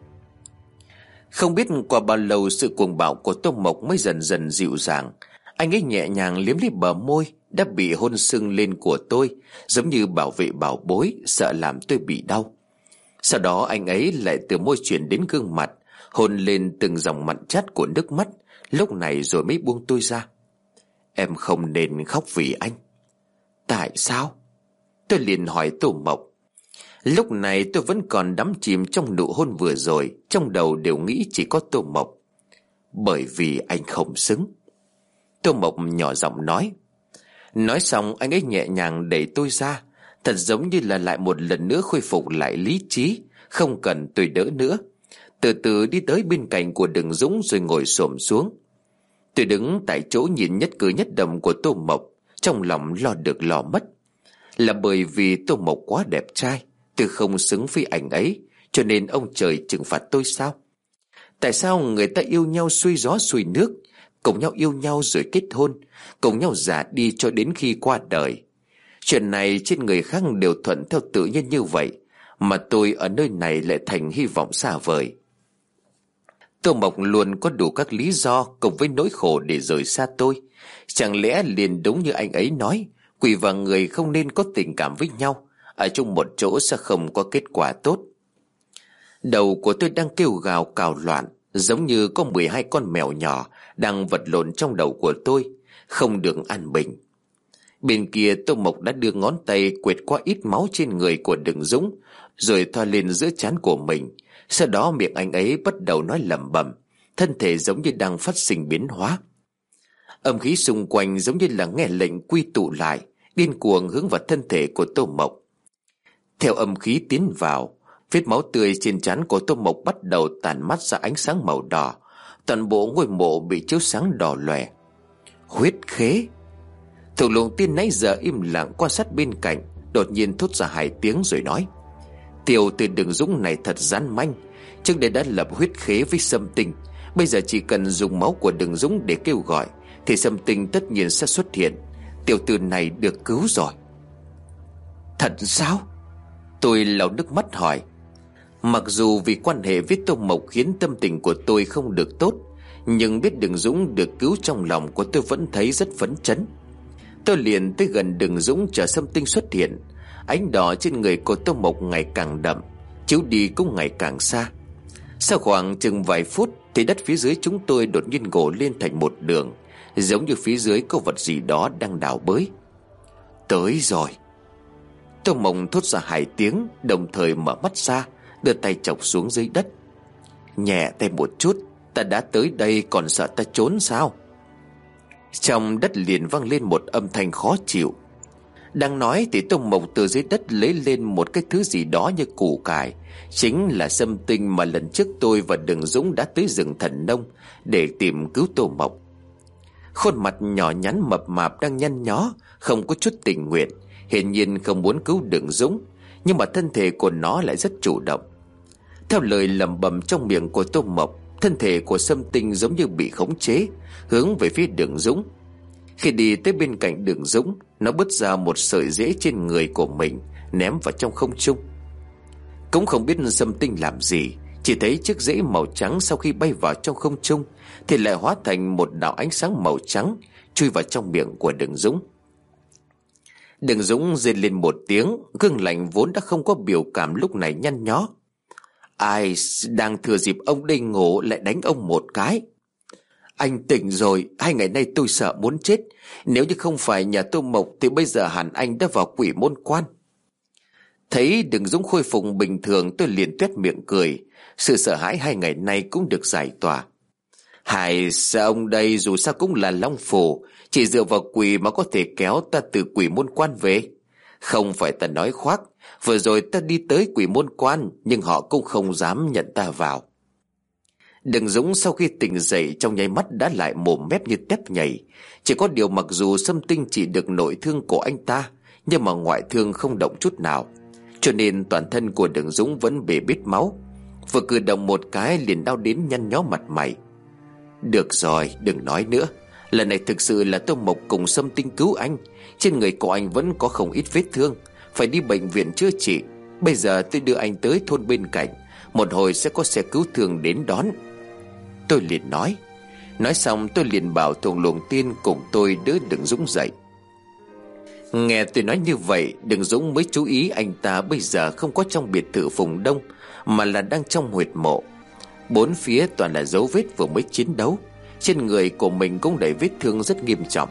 Không biết qua bao lâu sự cuồng bạo của Tô Mộc mới dần dần dịu dàng. Anh ấy nhẹ nhàng liếm lấy bờ môi đã bị hôn sưng lên của tôi, giống như bảo vệ bảo bối, sợ làm tôi bị đau. Sau đó anh ấy lại từ môi chuyển đến gương mặt, hôn lên từng dòng mặn chát của nước mắt. Lúc này rồi mới buông tôi ra. Em không nên khóc vì anh. Tại sao? Tôi liền hỏi Tô Mộc. Lúc này tôi vẫn còn đắm chìm trong nụ hôn vừa rồi, trong đầu đều nghĩ chỉ có Tô Mộc. Bởi vì anh không xứng. Tô Mộc nhỏ giọng nói. Nói xong anh ấy nhẹ nhàng đẩy tôi ra, thật giống như là lại một lần nữa khôi phục lại lý trí, không cần tôi đỡ nữa. Từ từ đi tới bên cạnh của Đừng Dũng rồi ngồi xổm xuống. Tôi đứng tại chỗ nhìn nhất cử nhất động của Tô Mộc, trong lòng lo được lo mất. Là bởi vì Tô Mộc quá đẹp trai, tôi không xứng với anh ấy, cho nên ông trời trừng phạt tôi sao? Tại sao người ta yêu nhau xuôi gió xuôi nước, cùng nhau yêu nhau rồi kết hôn, cùng nhau già đi cho đến khi qua đời? Chuyện này trên người khác đều thuận theo tự nhiên như vậy, mà tôi ở nơi này lại thành hy vọng xa vời. Tô Mộc luôn có đủ các lý do cùng với nỗi khổ để rời xa tôi. Chẳng lẽ liền đúng như anh ấy nói, quỷ và người không nên có tình cảm với nhau, ở chung một chỗ sẽ không có kết quả tốt? Đầu của tôi đang kêu gào cào loạn, giống như có mười hai con mèo nhỏ đang vật lộn trong đầu của tôi, không được an bình. Bên kia Tô Mộc đã đưa ngón tay quệt qua ít máu trên người của Đừng Dũng, rồi thoa lên giữa trán của mình. Sau đó miệng anh ấy bắt đầu nói lẩm bẩm, thân thể giống như đang phát sinh biến hóa. Âm khí xung quanh giống như là nghe lệnh quy tụ lại, điên cuồng hướng vào thân thể của Tô Mộc. Theo âm khí tiến vào, vết máu tươi trên trán của Tô Mộc bắt đầu tàn mắt ra ánh sáng màu đỏ, toàn bộ ngôi mộ bị chiếu sáng đỏ lòe. Huyết khế. Thủ Luồng Tiên nãy giờ im lặng quan sát bên cạnh, đột nhiên thốt ra hai tiếng rồi nói: Tiểu tử Đừng Dũng này thật gian manh, trước đây đã lập huyết khế với Sâm Tinh, bây giờ chỉ cần dùng máu của Đừng Dũng để kêu gọi thì Sâm Tinh tất nhiên sẽ xuất hiện. Tiểu tử này được cứu rồi. Thật sao? Tôi lau nước mắt hỏi. Mặc dù vì quan hệ với Tô Mộc khiến tâm tình của tôi không được tốt, nhưng biết Đừng Dũng được cứu trong lòng của tôi vẫn thấy rất phấn chấn. Tôi liền tới gần Đừng Dũng chờ Sâm Tinh xuất hiện. Ánh đỏ trên người của Tô Mộc ngày càng đậm, chiếu đi cũng ngày càng xa. Sau khoảng chừng vài phút thì đất phía dưới chúng tôi đột nhiên gồ lên thành một đường, giống như phía dưới có vật gì đó đang đào bới. Tới rồi. Tô Mộc thốt ra hai tiếng, đồng thời mở mắt ra, đưa tay chọc xuống dưới đất. Nhẹ tay một chút, ta đã tới đây còn sợ ta trốn sao? Trong đất liền vang lên một âm thanh khó chịu. Đang nói thì Tô Mộc từ dưới đất lấy lên một cái thứ gì đó như củ cải, chính là Sâm Tinh mà lần trước tôi và Đừng Dũng đã tới rừng Thần Nông để tìm cứu Tô Mộc. Khuôn mặt nhỏ nhắn mập mạp đang nhăn nhó, không có chút tình nguyện, hiển nhiên không muốn cứu Đừng Dũng, nhưng mà thân thể của nó lại rất chủ động. Theo lời lẩm bẩm trong miệng của Tô Mộc, thân thể của Sâm Tinh giống như bị khống chế, hướng về phía Đường Dũng. Khi đi tới bên cạnh Đường Dũng, nó bứt ra một sợi rễ trên người của mình, ném vào trong không trung. Cũng không biết Sâm Tinh làm gì, chỉ thấy chiếc rễ màu trắng sau khi bay vào trong không trung thì lại hóa thành một đạo ánh sáng màu trắng chui vào trong miệng của Đường Dũng. Đường Dũng rên lên một tiếng, gương lạnh vốn đã không có biểu cảm lúc này nhăn nhó. Ai đang thừa dịp ông đây ngủ lại đánh ông một cái. Anh tỉnh rồi, hai ngày nay tôi sợ muốn chết. Nếu như không phải nhà Tô Mộc thì bây giờ hẳn anh đã vào quỷ môn quan. Thấy Đường Dũng khôi phục bình thường, tôi liền tuét miệng cười. Sự sợ hãi hai ngày nay cũng được giải tỏa. Hai sao ông đây dù sao cũng là Long Phủ, chỉ dựa vào quỷ mà có thể kéo ta từ quỷ môn quan về. Không phải ta nói khoác, vừa rồi ta đi tới quỷ môn quan nhưng họ cũng không dám nhận ta vào. Đường Dũng sau khi tỉnh dậy trong nháy mắt đã lại mồm mép như tép nhảy. Chỉ có điều mặc dù Sâm Tinh chỉ được nội thương của anh ta, nhưng mà ngoại thương không động chút nào, cho nên toàn thân của Đường Dũng vẫn bể bết máu. Vừa cử động một cái liền đau đến nhăn nhó mặt mày. Được rồi, đừng nói nữa. Lần này thực sự là Tô Mộc cùng Sâm Tinh cứu anh. Trên người của anh vẫn có không ít vết thương, phải đi bệnh viện chữa trị. Bây giờ tôi đưa anh tới thôn bên cạnh, một hồi sẽ có xe cứu thương đến đón. Tôi liền nói. Nói xong tôi liền bảo Thuồng Luồng Tiên cùng tôi đỡ Đường Dũng dậy. Nghe tôi nói như vậy, Đường Dũng mới chú ý anh ta bây giờ không có trong biệt thự Phùng Đông, mà là đang trong huyệt mộ. Bốn phía toàn là dấu vết vừa mới chiến đấu. Trên người của mình cũng đầy vết thương rất nghiêm trọng.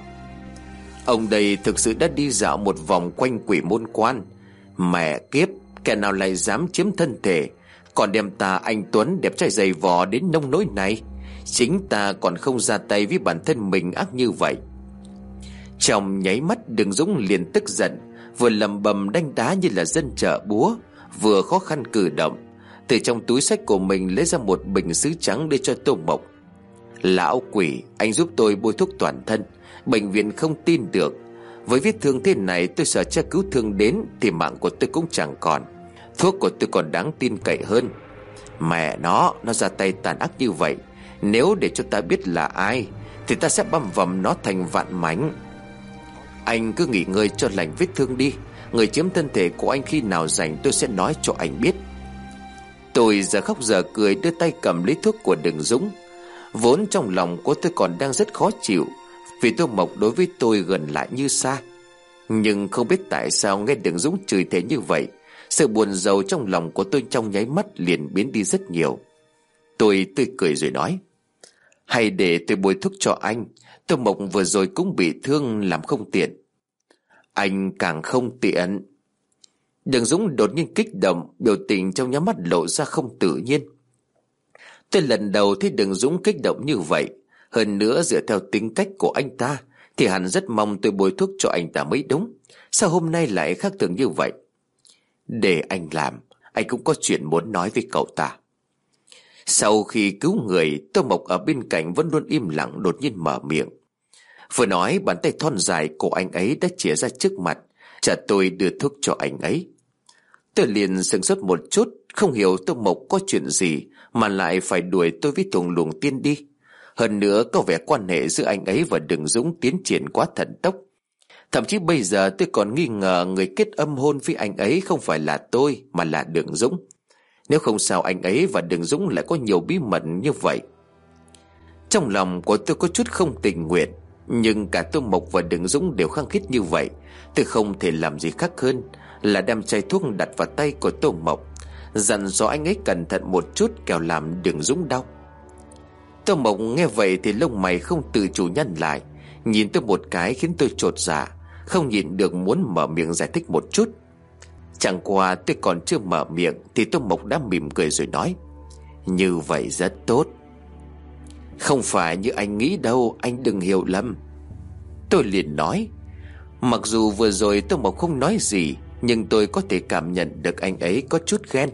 Ông đây thực sự đã đi dạo một vòng quanh quỷ môn quan. Mẹ kiếp, kẻ nào lại dám chiếm thân thể, còn đem ta anh Tuấn đẹp trai dày vò đến nông nỗi này. Chính ta còn không ra tay với bản thân mình ác như vậy. Trong nháy mắt Đường Dũng liền tức giận, vừa lầm bầm đánh đá như là dân chợ búa, vừa khó khăn cử động. Từ trong túi xách của mình lấy ra một bình sứ trắng để cho Tô Mộc. Lão quỷ, anh giúp tôi bôi thuốc toàn thân. Bệnh viện không tin được. Với vết thương thế này tôi sợ cha cứu thương đến thì mạng của tôi cũng chẳng còn. Thuốc của tôi còn đáng tin cậy hơn. Mẹ nó, nó ra tay tàn ác như vậy, nếu để cho ta biết là ai thì ta sẽ băm vằm nó thành vạn mảnh. Anh cứ nghỉ ngơi cho lành vết thương đi. Người chiếm thân thể của anh khi nào rảnh tôi sẽ nói cho anh biết. Tôi giờ khóc giờ cười đưa tay cầm lấy thuốc của Đường Dũng. Vốn trong lòng của tôi còn đang rất khó chịu, vì Tô Mộc đối với tôi gần lại như xa. Nhưng không biết tại sao nghe Đường Dũng chửi thế như vậy, sự buồn rầu trong lòng của tôi trong nháy mắt liền biến đi rất nhiều. Tôi tươi cười rồi nói. Hay để tôi bôi thuốc cho anh. Tô Mộc vừa rồi cũng bị thương làm không tiện. Anh càng không tiện. Đường Dũng đột nhiên kích động, biểu tình trong nháy mắt lộ ra không tự nhiên. Tôi lần đầu thấy Đường Dũng kích động như vậy. Hơn nữa dựa theo tính cách của anh ta thì hẳn rất mong tôi bôi thuốc cho anh ta mới đúng. Sao hôm nay lại khác thường như vậy? Để anh làm, anh cũng có chuyện muốn nói với cậu ta. Sau khi cứu người, Tô Mộc ở bên cạnh vẫn luôn im lặng đột nhiên mở miệng. Vừa nói bàn tay thon dài của anh ấy đã chìa ra trước mặt, trả tôi đưa thuốc cho anh ấy. Tôi liền sửng sốt một chút, không hiểu Tô Mộc có chuyện gì mà lại phải đuổi tôi với Thuồng Luồng Tiên đi. Hơn nữa có vẻ quan hệ giữa anh ấy và Đường Dũng tiến triển quá thần tốc. Thậm chí bây giờ tôi còn nghi ngờ người kết âm hôn với anh ấy không phải là tôi mà là Đường Dũng. Nếu không sao anh ấy và Đường Dũng lại có nhiều bí mật như vậy. Trong lòng của tôi có chút không tình nguyện, nhưng cả Tô Mộc và Đường Dũng đều khăng khít như vậy, tôi không thể làm gì khác hơn là đem chai thuốc đặt vào tay của Tô Mộc, dặn dò anh ấy cẩn thận một chút kẻo làm Đường Dũng đau. Tô Mộc nghe vậy thì lông mày không tự chủ nhăn lại, nhìn tôi một cái khiến tôi chột dạ, không nhịn được muốn mở miệng giải thích một chút. Chẳng qua tôi còn chưa mở miệng thì Tô Mộc đã mỉm cười rồi nói. Như vậy rất tốt. Không phải như anh nghĩ đâu, anh đừng hiểu lầm. Tôi liền nói. Mặc dù vừa rồi Tô Mộc không nói gì, nhưng tôi có thể cảm nhận được anh ấy có chút ghen.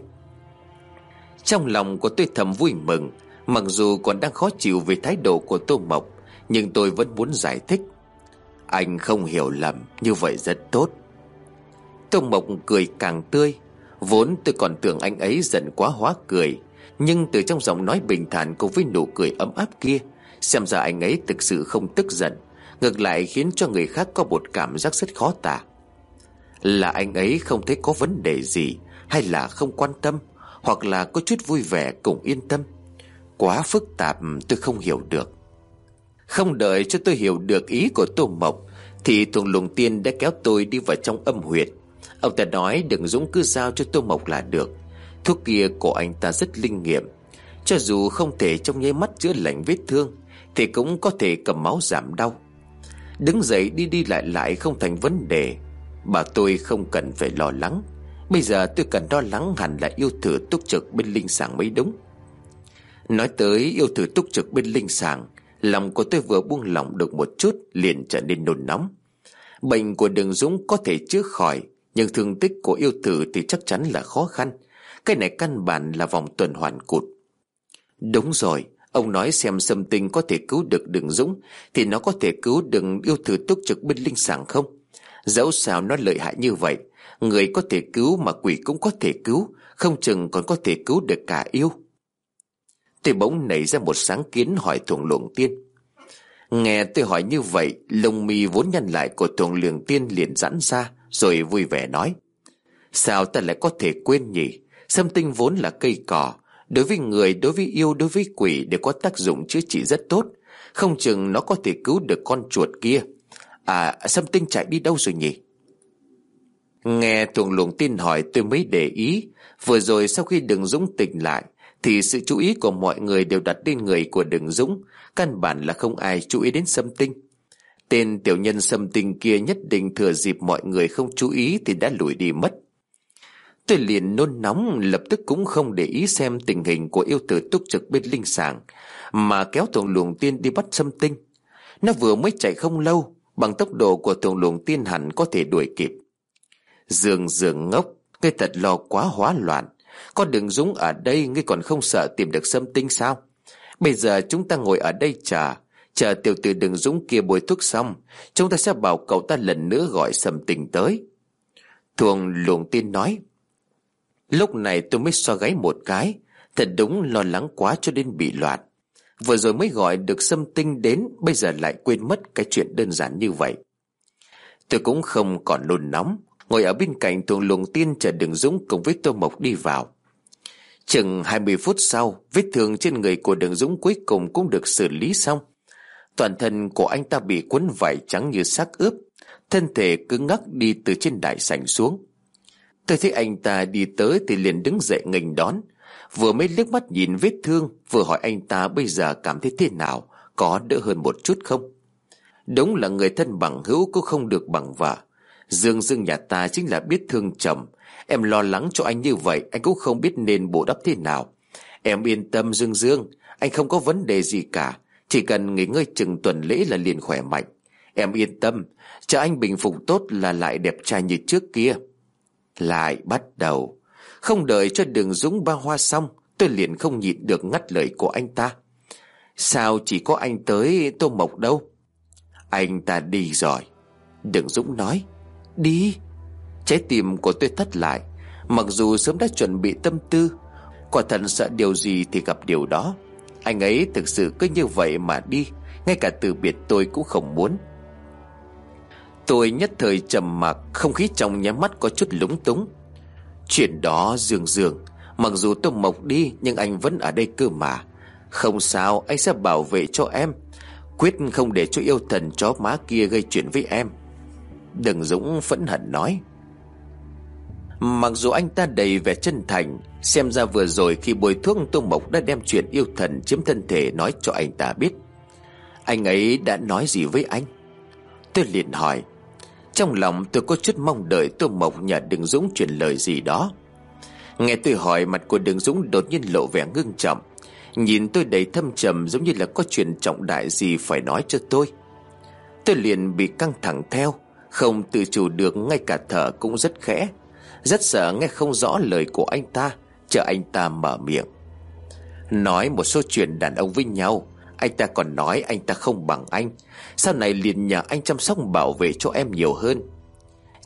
Trong lòng của tôi thầm vui mừng. Mặc dù còn đang khó chịu về thái độ của Tô Mộc, nhưng tôi vẫn muốn giải thích. Anh không hiểu lầm, như vậy rất tốt. Tô Mộc cười càng tươi. Vốn tôi còn tưởng anh ấy giận quá hóa cười, nhưng từ trong giọng nói bình thản cùng với nụ cười ấm áp kia, xem ra anh ấy thực sự không tức giận, ngược lại khiến cho người khác có một cảm giác rất khó tả. Là anh ấy không thấy có vấn đề gì, hay là không quan tâm, hoặc là có chút vui vẻ cùng yên tâm? Quá phức tạp, tôi không hiểu được. Không đợi cho tôi hiểu được ý của Tô Mộc thì Thuồng Luồng Tiên đã kéo tôi đi vào trong âm huyệt. Ông ta nói Đừng Dũng cứ giao cho Tô Mộc là được. Thuốc kia của anh ta rất linh nghiệm, cho dù không thể trong nháy mắt chữa lành vết thương thì cũng có thể cầm máu giảm đau. Đứng dậy đi đi lại lại không thành vấn đề. Bà tôi không cần phải lo lắng. Bây giờ tôi cần lo lắng hẳn là yêu thử túc trực bên linh sàng mới đúng. Nói tới yêu thử túc trực bên linh sàng, lòng của tôi vừa buông lỏng được một chút liền trở nên nôn nóng. Bệnh của Đường Dũng có thể chữa khỏi, nhưng thương tích của yêu thử thì chắc chắn là khó khăn. Cái này căn bản là vòng tuần hoàn cụt. Đúng rồi, ông nói xem Sâm Tinh có thể cứu được Đường Dũng thì nó có thể cứu được yêu thử túc trực bên linh sàng không? Dẫu sao nó lợi hại như vậy, người có thể cứu mà quỷ cũng có thể cứu, không chừng còn có thể cứu được cả yêu. Tôi bỗng nảy ra một sáng kiến hỏi Thuồng Luồng Tiên. Nghe tôi hỏi như vậy, lông mi vốn nhăn lại của Thuồng Luồng Tiên liền giãn ra, rồi vui vẻ nói: Sao ta lại có thể quên nhỉ? Sâm Tinh vốn là cây cỏ, đối với người, đối với yêu, đối với quỷ đều có tác dụng chữa trị rất tốt. Không chừng nó có thể cứu được con chuột kia. À, Sâm Tinh chạy đi đâu rồi nhỉ? Nghe Thuồng Luồng Tiên hỏi tôi mới để ý. Vừa rồi sau khi Đường Dũng tỉnh lại thì sự chú ý của mọi người đều đặt lên người của Đường Dũng, căn bản là không ai chú ý đến Sâm Tinh. Tên tiểu nhân Sâm Tinh kia nhất định thừa dịp mọi người không chú ý thì đã lùi đi mất. Tôi liền nôn nóng, lập tức cũng không để ý xem tình hình của yêu tử túc trực bên linh sàng, mà kéo Thuồng Luồng Tiên đi bắt Sâm Tinh. Nó vừa mới chạy không lâu, bằng tốc độ của Thuồng Luồng Tiên hẳn có thể đuổi kịp. Dương Dương ngốc, ngươi thật lo quá hóa loạn. Có Đường Dũng ở đây, ngươi còn không sợ tìm được Sâm Tinh sao? Bây giờ chúng ta ngồi ở đây chờ, chờ tiểu tử Đường Dũng kia bôi thuốc xong, chúng ta sẽ bảo cậu ta lần nữa gọi Sâm Tinh tới. Thuồng Luồng Tiên nói. Lúc này tôi mới xoa gáy một cái, thật đúng lo lắng quá cho đến bị loạn. Vừa rồi mới gọi được Sâm Tinh đến, bây giờ lại quên mất cái chuyện đơn giản như vậy. Tôi cũng không còn nôn nóng, ngồi ở bên cạnh Thuồng Luồng Tiên chờ Đường Dũng cùng với Tô Mộc đi vào. Chừng hai mươi phút sau, vết thương trên người của Đường Dũng cuối cùng cũng được xử lý xong. Toàn thân của anh ta bị quấn vải trắng như xác ướp, thân thể cứng ngắc đi từ trên đại sảnh xuống. Tôi thấy anh ta đi tới thì liền đứng dậy nghênh đón, vừa mới liếc mắt nhìn vết thương, vừa hỏi anh ta bây giờ cảm thấy thế nào, có đỡ hơn một chút không? Đúng là người thân bằng hữu cũng không được bằng vợ. Dương Dương nhà ta chính là biết thương chồng. Em lo lắng cho anh như vậy, anh cũng không biết nên bù đắp thế nào. Em yên tâm Dương Dương, anh không có vấn đề gì cả, chỉ cần nghỉ ngơi chừng tuần lễ là liền khỏe mạnh. Em yên tâm, chờ anh bình phục tốt là lại đẹp trai như trước kia. Lại bắt đầu. Không đợi cho Đường Dũng ba hoa xong, tôi liền không nhịn được ngắt lời của anh ta. Sao chỉ có anh tới, Tô Mộc đâu? Anh ta đi rồi. Đường Dũng nói. Đi? Trái tim của tôi thắt lại. Mặc dù sớm đã chuẩn bị tâm tư, quả thật sợ điều gì thì gặp điều đó. Anh ấy thực sự cứ như vậy mà đi, ngay cả từ biệt tôi cũng không muốn. Tôi nhất thời trầm mặc, không khí trong nháy mắt có chút lúng túng. Chuyện đó Dương Dương, mặc dù Tô Mộc đi nhưng anh vẫn ở đây cơ mà. Không sao, anh sẽ bảo vệ cho em, quyết không để cho yêu thần chó má kia gây chuyện với em. Đường Dũng phẫn hận nói. Mặc dù anh ta đầy vẻ chân thành, xem ra vừa rồi khi bôi thuốc Tô Mộc đã đem chuyện yêu thần chiếm thân thể nói cho anh ta biết. Anh ấy đã nói gì với anh? Tôi liền hỏi. Trong lòng tôi có chút mong đợi Tô Mộc nhờ Đường Dũng truyền lời gì đó. Nghe tôi hỏi, mặt của Đường Dũng đột nhiên lộ vẻ ngưng trọng, nhìn tôi đầy thâm trầm, giống như là có chuyện trọng đại gì phải nói cho tôi. Tôi liền bị căng thẳng theo, không tự chủ được, ngay cả thở cũng rất khẽ, rất sợ nghe không rõ lời của anh ta, chờ anh ta mở miệng. Nói một số chuyện đàn ông với nhau. Anh ta còn nói anh ta không bằng anh, sau này liền nhờ anh chăm sóc bảo vệ cho em nhiều hơn.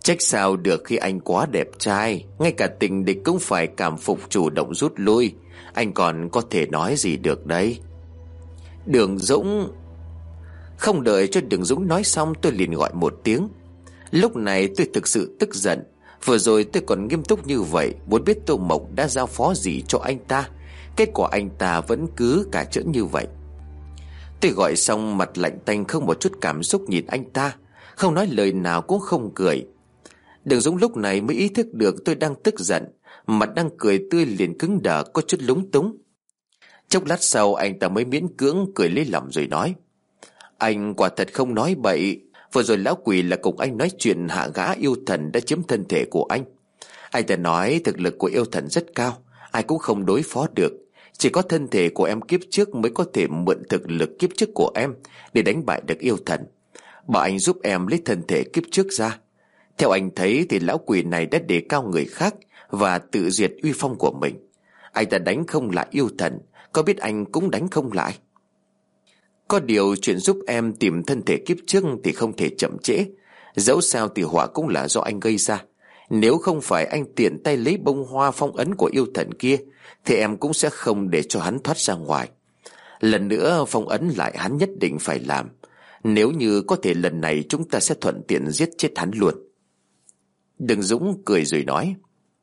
Trách sao được khi anh quá đẹp trai, ngay cả tình địch cũng phải cảm phục chủ động rút lui. Anh còn có thể nói gì được đây? Đường Dũng... Không đợi cho Đường Dũng nói xong, tôi liền gọi một tiếng. Lúc này tôi thực sự tức giận. Vừa rồi tôi còn nghiêm túc như vậy, muốn biết Tô Mộc đã giao phó gì cho anh ta. Kết quả anh ta vẫn cứ cả chỡn như vậy. Tôi gọi xong, mặt lạnh tanh, không một chút cảm xúc nhìn anh ta, không nói lời nào cũng không cười. Đường Dũng lúc này mới ý thức được tôi đang tức giận, mặt đang cười tươi liền cứng đờ, có chút lúng túng. Chốc lát sau anh ta mới miễn cưỡng cười lấy lòng rồi nói: Anh quả thật không nói bậy. Vừa rồi lão quỷ là cùng anh nói chuyện hạ gã yêu thần đã chiếm thân thể của anh. Anh ta nói thực lực của yêu thần rất cao, ai cũng không đối phó được. Chỉ có thân thể của em kiếp trước mới có thể mượn thực lực kiếp trước của em để đánh bại được yêu thần. Bảo anh giúp em lấy thân thể kiếp trước ra. Theo anh thấy thì lão quỷ này đã đề cao người khác và tự diệt uy phong của mình. Anh ta đánh không lại yêu thần, có biết anh cũng đánh không lại. Có điều chuyện giúp em tìm thân thể kiếp trước thì không thể chậm trễ. Dẫu sao thì họa cũng là do anh gây ra. Nếu không phải anh tiện tay lấy bông hoa phong ấn của yêu thần kia thì em cũng sẽ không để cho hắn thoát ra ngoài. Lần nữa phong ấn lại hắn nhất định phải làm. Nếu như có thể lần này chúng ta sẽ thuận tiện giết chết hắn luôn. Đường Dũng cười rồi nói: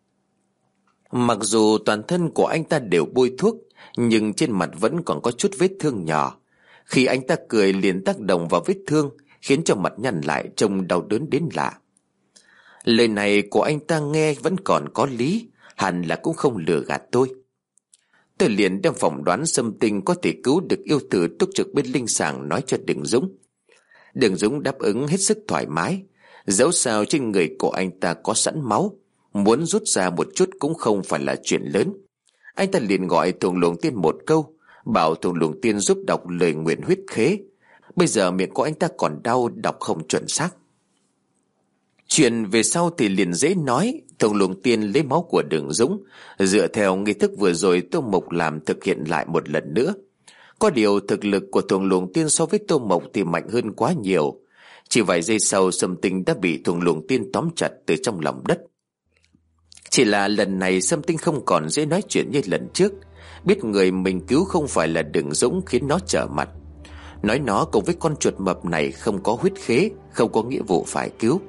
Mặc dù toàn thân của anh ta đều bôi thuốc, nhưng trên mặt vẫn còn có chút vết thương nhỏ. Khi anh ta cười liền tác động vào vết thương, khiến cho mặt nhăn lại trông đau đớn đến lạ. Lời này của anh ta nghe vẫn còn có lý, hẳn là cũng không lừa gạt tôi. Tôi liền đem phỏng đoán Sâm Tinh có thể cứu được yêu tử túc trực bên linh sàng nói cho Đường Dũng. Đường Dũng đáp ứng hết sức thoải mái. Dẫu sao trên người của anh ta có sẵn máu, muốn rút ra một chút cũng không phải là chuyện lớn. Anh ta liền gọi Thuồng Luồng Tiên một câu, bảo Thuồng Luồng Tiên giúp đọc lời nguyện huyết khế. Bây giờ miệng của anh ta còn đau, đọc không chuẩn xác. Chuyện về sau thì liền dễ nói. Thuồng Luồng Tiên lấy máu của Đường Dũng, dựa theo nghi thức vừa rồi Tô Mộc làm thực hiện lại một lần nữa. Có điều thực lực của Thuồng Luồng Tiên so với Tô Mộc thì mạnh hơn quá nhiều. Chỉ vài giây sau, Sâm Tinh đã bị Thuồng Luồng Tiên tóm chặt từ trong lòng đất. Chỉ là lần này Sâm Tinh không còn dễ nói chuyện như lần trước. Biết người mình cứu không phải là Đường Dũng khiến nó trở mặt. Nói nó cùng với con chuột mập này không có huyết khế, không có nghĩa vụ phải cứu.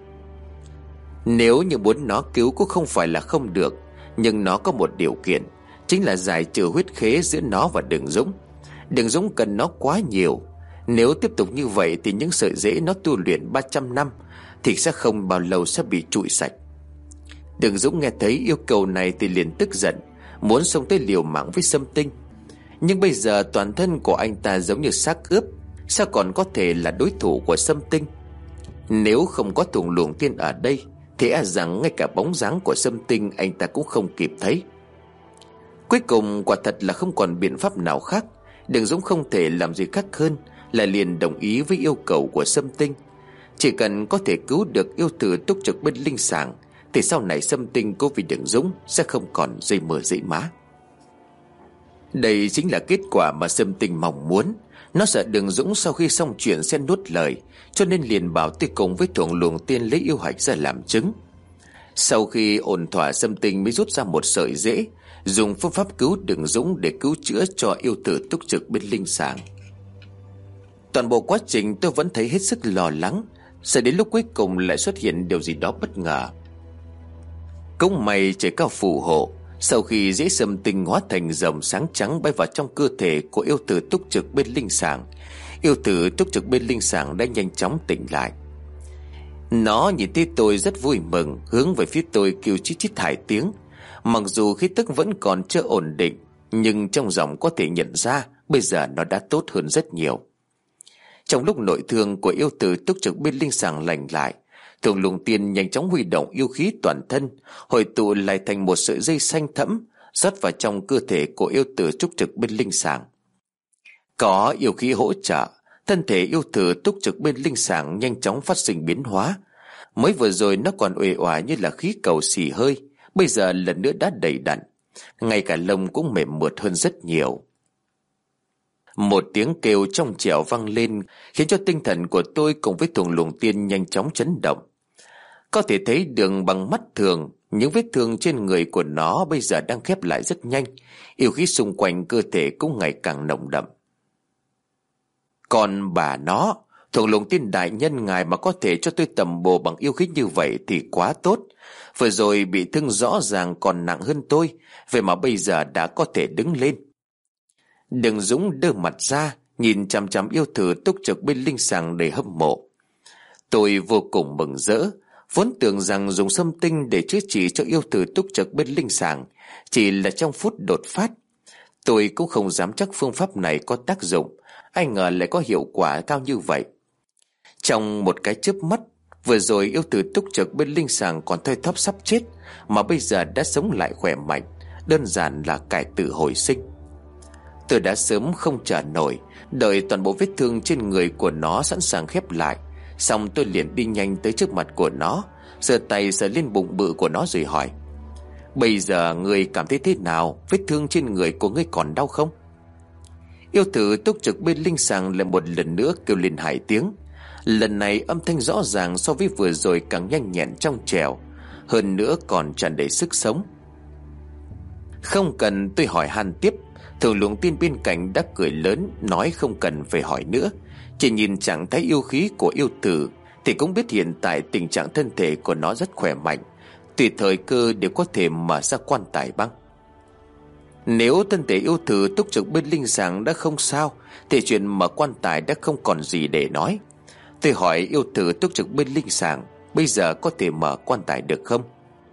Nếu như muốn nó cứu cũng không phải là không được, nhưng nó có một điều kiện, chính là giải trừ huyết khế giữa nó và Đường Dũng. Đường Dũng cần nó quá nhiều. Nếu tiếp tục như vậy thì những sợi rễ nó tu luyện ba trăm năm thì sẽ không bao lâu sẽ bị trụi sạch. Đường Dũng nghe thấy yêu cầu này thì liền tức giận, muốn xông tới liều mạng với Sâm Tinh. Nhưng bây giờ toàn thân của anh ta giống như xác ướp, sao còn có thể là đối thủ của Sâm Tinh? Nếu không có Thuồng Luồng Tiên ở đây thì e rằng ngay cả bóng dáng của Sâm Tinh anh ta cũng không kịp thấy. Cuối cùng quả thật là không còn biện pháp nào khác. Đường Dũng không thể làm gì khác hơn là liền đồng ý với yêu cầu của Sâm Tinh. Chỉ cần có thể cứu được yêu tử túc trực bên linh sàng thì sau này Sâm Tinh cố vì Đường Dũng sẽ không còn dây mờ dãy má. Đây chính là kết quả mà Sâm Tinh mong muốn. Nó sợ Đường Dũng sau khi xong chuyện sẽ nuốt lời, cho nên liền bảo tôi cùng với Thuồng Luồng Tiên lấy yêu hạch ra làm chứng. Sau khi ổn thỏa, Sâm Tinh mới rút ra một sợi rễ, dùng phương pháp cứu Đường Dũng để cứu chữa cho yêu tử túc trực bên linh sàng. Toàn bộ quá trình tôi vẫn thấy hết sức lo lắng, sợ đến lúc cuối cùng lại xuất hiện điều gì đó bất ngờ. Cũng may trời cao phù hộ, sau khi rễ Sâm Tinh hóa thành dòng sáng trắng bay vào trong cơ thể của yêu tử túc trực bên linh sàng, yêu tử túc trực bên linh sàng đã nhanh chóng tỉnh lại. Nó nhìn thấy tôi rất vui mừng, hướng về phía tôi kêu chít chít hai tiếng. Mặc dù khí tức vẫn còn chưa ổn định, nhưng trong giọng có thể nhận ra bây giờ nó đã tốt hơn rất nhiều. Trong lúc nội thương của yêu tử túc trực bên linh sàng lành lại, Thuồng Luồng Tiên nhanh chóng huy động yêu khí toàn thân, hội tụ lại thành một sợi dây xanh thẫm, rót vào trong cơ thể của yêu tử túc trực bên linh sàng. Có yêu khí hỗ trợ, thân thể yêu tử túc trực bên linh sàng nhanh chóng phát sinh biến hóa. Mới vừa rồi nó còn uể oải như là khí cầu xì hơi, bây giờ lần nữa đã đầy đặn, ngay cả lông cũng mềm mượt hơn rất nhiều. Một tiếng kêu trong trẻo vang lên, khiến cho tinh thần của tôi cùng với Thuồng Luồng Tiên nhanh chóng chấn động. Có thể thấy được bằng mắt thường, những vết thương trên người của nó bây giờ đang khép lại rất nhanh, yêu khí xung quanh cơ thể cũng ngày càng nồng đậm. Còn bà nó, Thượng Lùng Tiên đại nhân ngài mà có thể cho tôi tầm bổ bằng yêu khí như vậy thì quá tốt. Vừa rồi bị thương rõ ràng còn nặng hơn tôi, vậy mà bây giờ đã có thể đứng lên. Đường Dũng đơ mặt ra, nhìn chằm chằm yêu thử túc trực bên linh sàng đầy hâm mộ. Tôi vô cùng mừng rỡ, vốn tưởng rằng dùng sâm tinh để chữa trị cho yêu thử túc trực bên linh sàng chỉ là trong phút đột phát. Tôi cũng không dám chắc phương pháp này có tác dụng, ai ngờ lại có hiệu quả cao như vậy. Trong một cái chớp mắt, vừa rồi yêu tử túc trực bên linh sàng còn thoi thóp sắp chết, mà bây giờ đã sống lại khỏe mạnh, đơn giản là cải tử hồi sinh. Tôi đã sớm không chờ nổi, đợi toàn bộ vết thương trên người của nó sẵn sàng khép lại, xong tôi liền đi nhanh tới trước mặt của nó, giơ tay sờ lên bụng bự của nó rồi hỏi: bây giờ ngươi cảm thấy thế nào? Vết thương trên người của ngươi còn đau không? Yêu tử túc trực bên linh sàng lại một lần nữa kêu lên hai tiếng. Lần này âm thanh rõ ràng so với vừa rồi càng nhanh nhẹn trong trẻo, hơn nữa còn tràn đầy sức sống. Không cần tôi hỏi han tiếp, Thượng Lũng Tiên bên cạnh đã cười lớn, nói không cần phải hỏi nữa. Chỉ nhìn trạng thái yêu khí của yêu tử thì cũng biết hiện tại tình trạng thân thể của nó rất khỏe mạnh, tùy thời cơ đều có thể mở ra quan tài băng. Nếu thân thể yêu tử túc trực bên linh sàng đã không sao thì chuyện mở quan tài đã không còn gì để nói. Tôi hỏi yêu tử túc trực bên linh sàng bây giờ có thể mở quan tài được không?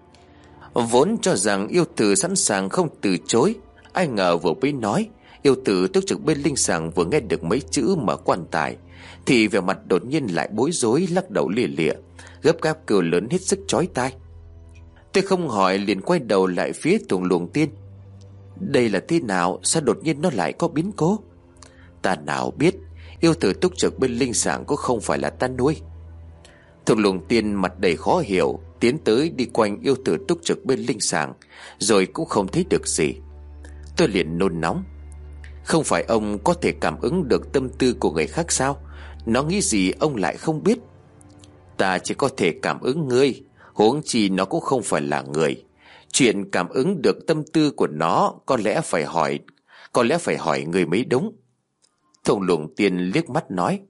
Vốn cho rằng yêu tử sẵn sàng không từ chối, ai ngờ vừa mới nói yêu tử túc trực bên linh sàng vừa nghe được mấy chữ mở quan tài thì vẻ mặt đột nhiên lại bối rối, lắc đầu lìa lịa, gấp gáp kêu lớn hết sức chói tai. Tôi không hỏi liền quay đầu lại phía Thượng Lũng Tiên. Đây là thế nào? Sao đột nhiên nó lại có biến cố? Ta nào biết, yêu tử túc trực bên linh sàng cũng không phải là ta nuôi. Thượng Lũng Tiên mặt đầy khó hiểu, tiến tới đi quanh yêu tử túc trực bên linh sàng, rồi cũng không thấy được gì. Tôi liền nôn nóng: không phải ông có thể cảm ứng được tâm tư của người khác sao? Nó nghĩ gì ông lại không biết? Ta chỉ có thể cảm ứng ngươi, huống chi nó cũng không phải là người. Chuyện cảm ứng được tâm tư của nó có lẽ phải hỏi Có lẽ phải hỏi người mới đúng. Thượng Lũng Tiên liếc mắt nói: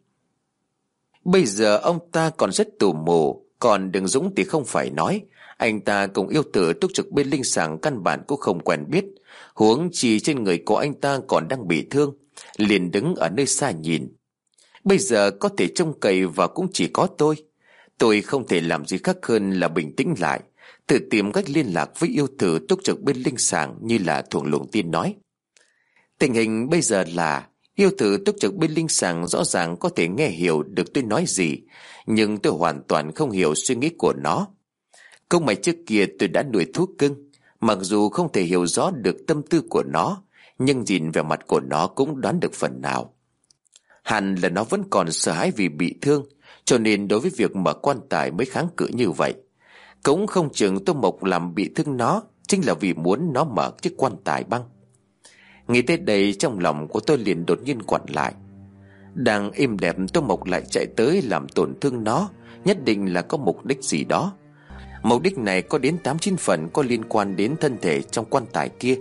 bây giờ ông ta còn rất tù mù, còn Đường Dũng thì không phải nói. Anh ta cùng yêu tử túc trực bên linh sàng căn bản cũng không quen biết, huống chi trên người của anh ta còn đang bị thương, liền đứng ở nơi xa nhìn. Bây giờ có thể trông cậy và cũng chỉ có tôi. Tôi không thể làm gì khác hơn là bình tĩnh lại, tự tìm cách liên lạc với yêu tử túc trực bên linh sàng như là Thượng Lũng Tiên nói. Tình hình bây giờ là yêu tử túc trực bên linh sàng rõ ràng có thể nghe hiểu được tôi nói gì, nhưng tôi hoàn toàn không hiểu suy nghĩ của nó. Không may trước kia tôi đã nuôi thú cưng, mặc dù không thể hiểu rõ được tâm tư của nó, nhưng nhìn vẻ mặt của nó cũng đoán được phần nào. Hẳn là nó vẫn còn sợ hãi vì bị thương, cho nên đối với việc mở quan tài mới kháng cự như vậy. Cũng không chừng Tô Mộc làm bị thương nó chính là vì muốn nó mở chiếc quan tài băng. Nghĩ tới đây, trong lòng của tôi liền đột nhiên quặn lại. Đang êm đẹp, Tô Mộc lại chạy tới làm tổn thương nó, nhất định là có mục đích gì đó. Mục đích này có đến tám chín phần có liên quan đến thân thể trong quan tài kia.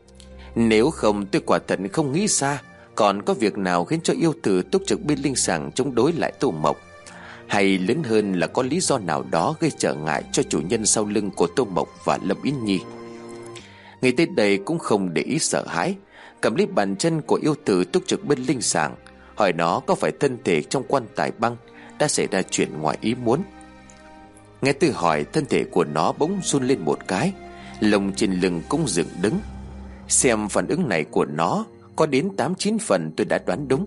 Nếu không, tôi quả thật không nghĩ xa còn có việc nào khiến cho yêu tử túc trực bên linh sàng chống đối lại Tô Mộc, hay lớn hơn là có lý do nào đó gây trở ngại cho chủ nhân sau lưng của Tô Mộc và Lâm Yến Nhi. Người tới đây cũng không để ý sợ hãi, cầm lấy bàn chân của yêu tử túc trực bên linh sàng, hỏi nó có phải thân thể trong quan tài băng đã xảy ra chuyện ngoài ý muốn. Nghe tôi hỏi, thân thể của nó bỗng run lên một cái, lông trên lưng cũng dựng đứng. Xem phản ứng này của nó, có đến tám chín phần tôi đã đoán đúng.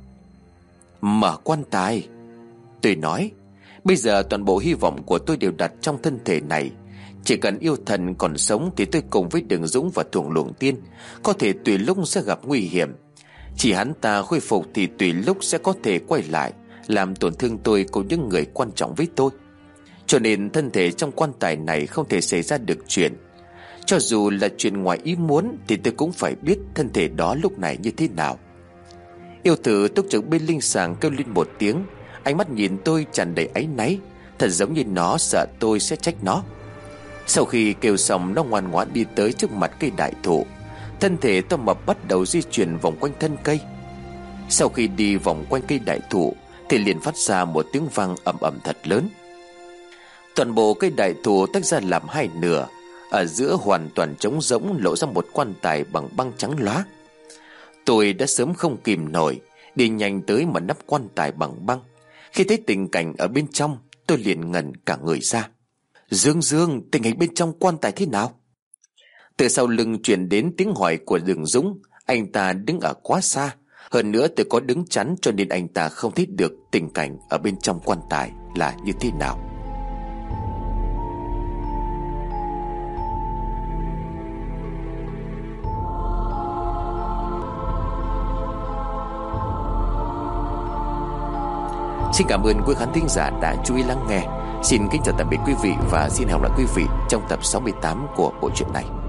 Mở quan tài, tôi nói. Bây giờ toàn bộ hy vọng của tôi đều đặt trong thân thể này. Chỉ cần yêu thần còn sống thì tôi cùng với Đường Dũng và Thượng Lũng Tiên có thể tùy lúc sẽ gặp nguy hiểm. Chỉ hắn ta khôi phục thì tùy lúc sẽ có thể quay lại làm tổn thương tôi cùng những người quan trọng với tôi. Cho nên thân thể trong quan tài này không thể xảy ra được chuyện. Cho dù là chuyện ngoài ý muốn thì tôi cũng phải biết thân thể đó lúc này như thế nào. Yêu tử túc trực bên linh sàng kêu lên một tiếng, ánh mắt nhìn tôi tràn đầy áy náy, Thật giống như nó sợ tôi sẽ trách nó. Sau khi kêu xong, nó ngoan ngoãn đi tới trước mặt cây đại thụ. Thân thể to mập bắt đầu di chuyển vòng quanh thân cây. Sau khi đi vòng quanh cây đại thụ thì liền phát ra một tiếng vang ầm ầm thật lớn. Toàn bộ cây đại thụ tách ra làm hai nửa. Ở giữa hoàn toàn trống rỗng, lộ ra một quan tài bằng băng trắng lóa. Tôi đã sớm không kìm nổi, đi nhanh tới mở nắp quan tài bằng băng. Khi thấy tình cảnh ở bên trong, tôi liền ngẩn cả người ra. Dương Dương, tình hình bên trong quan tài thế nào? Từ sau lưng truyền đến tiếng hỏi của Đường Dũng. Anh ta đứng ở quá xa, hơn nữa tôi có đứng chắn, cho nên anh ta không thấy được tình cảnh ở bên trong quan tài là như thế nào. Xin cảm ơn quý khán thính giả đã chú ý lắng nghe. Xin kính chào tạm biệt quý vị và xin hẹn gặp lại quý vị trong tập sáu mươi tám của bộ truyện này.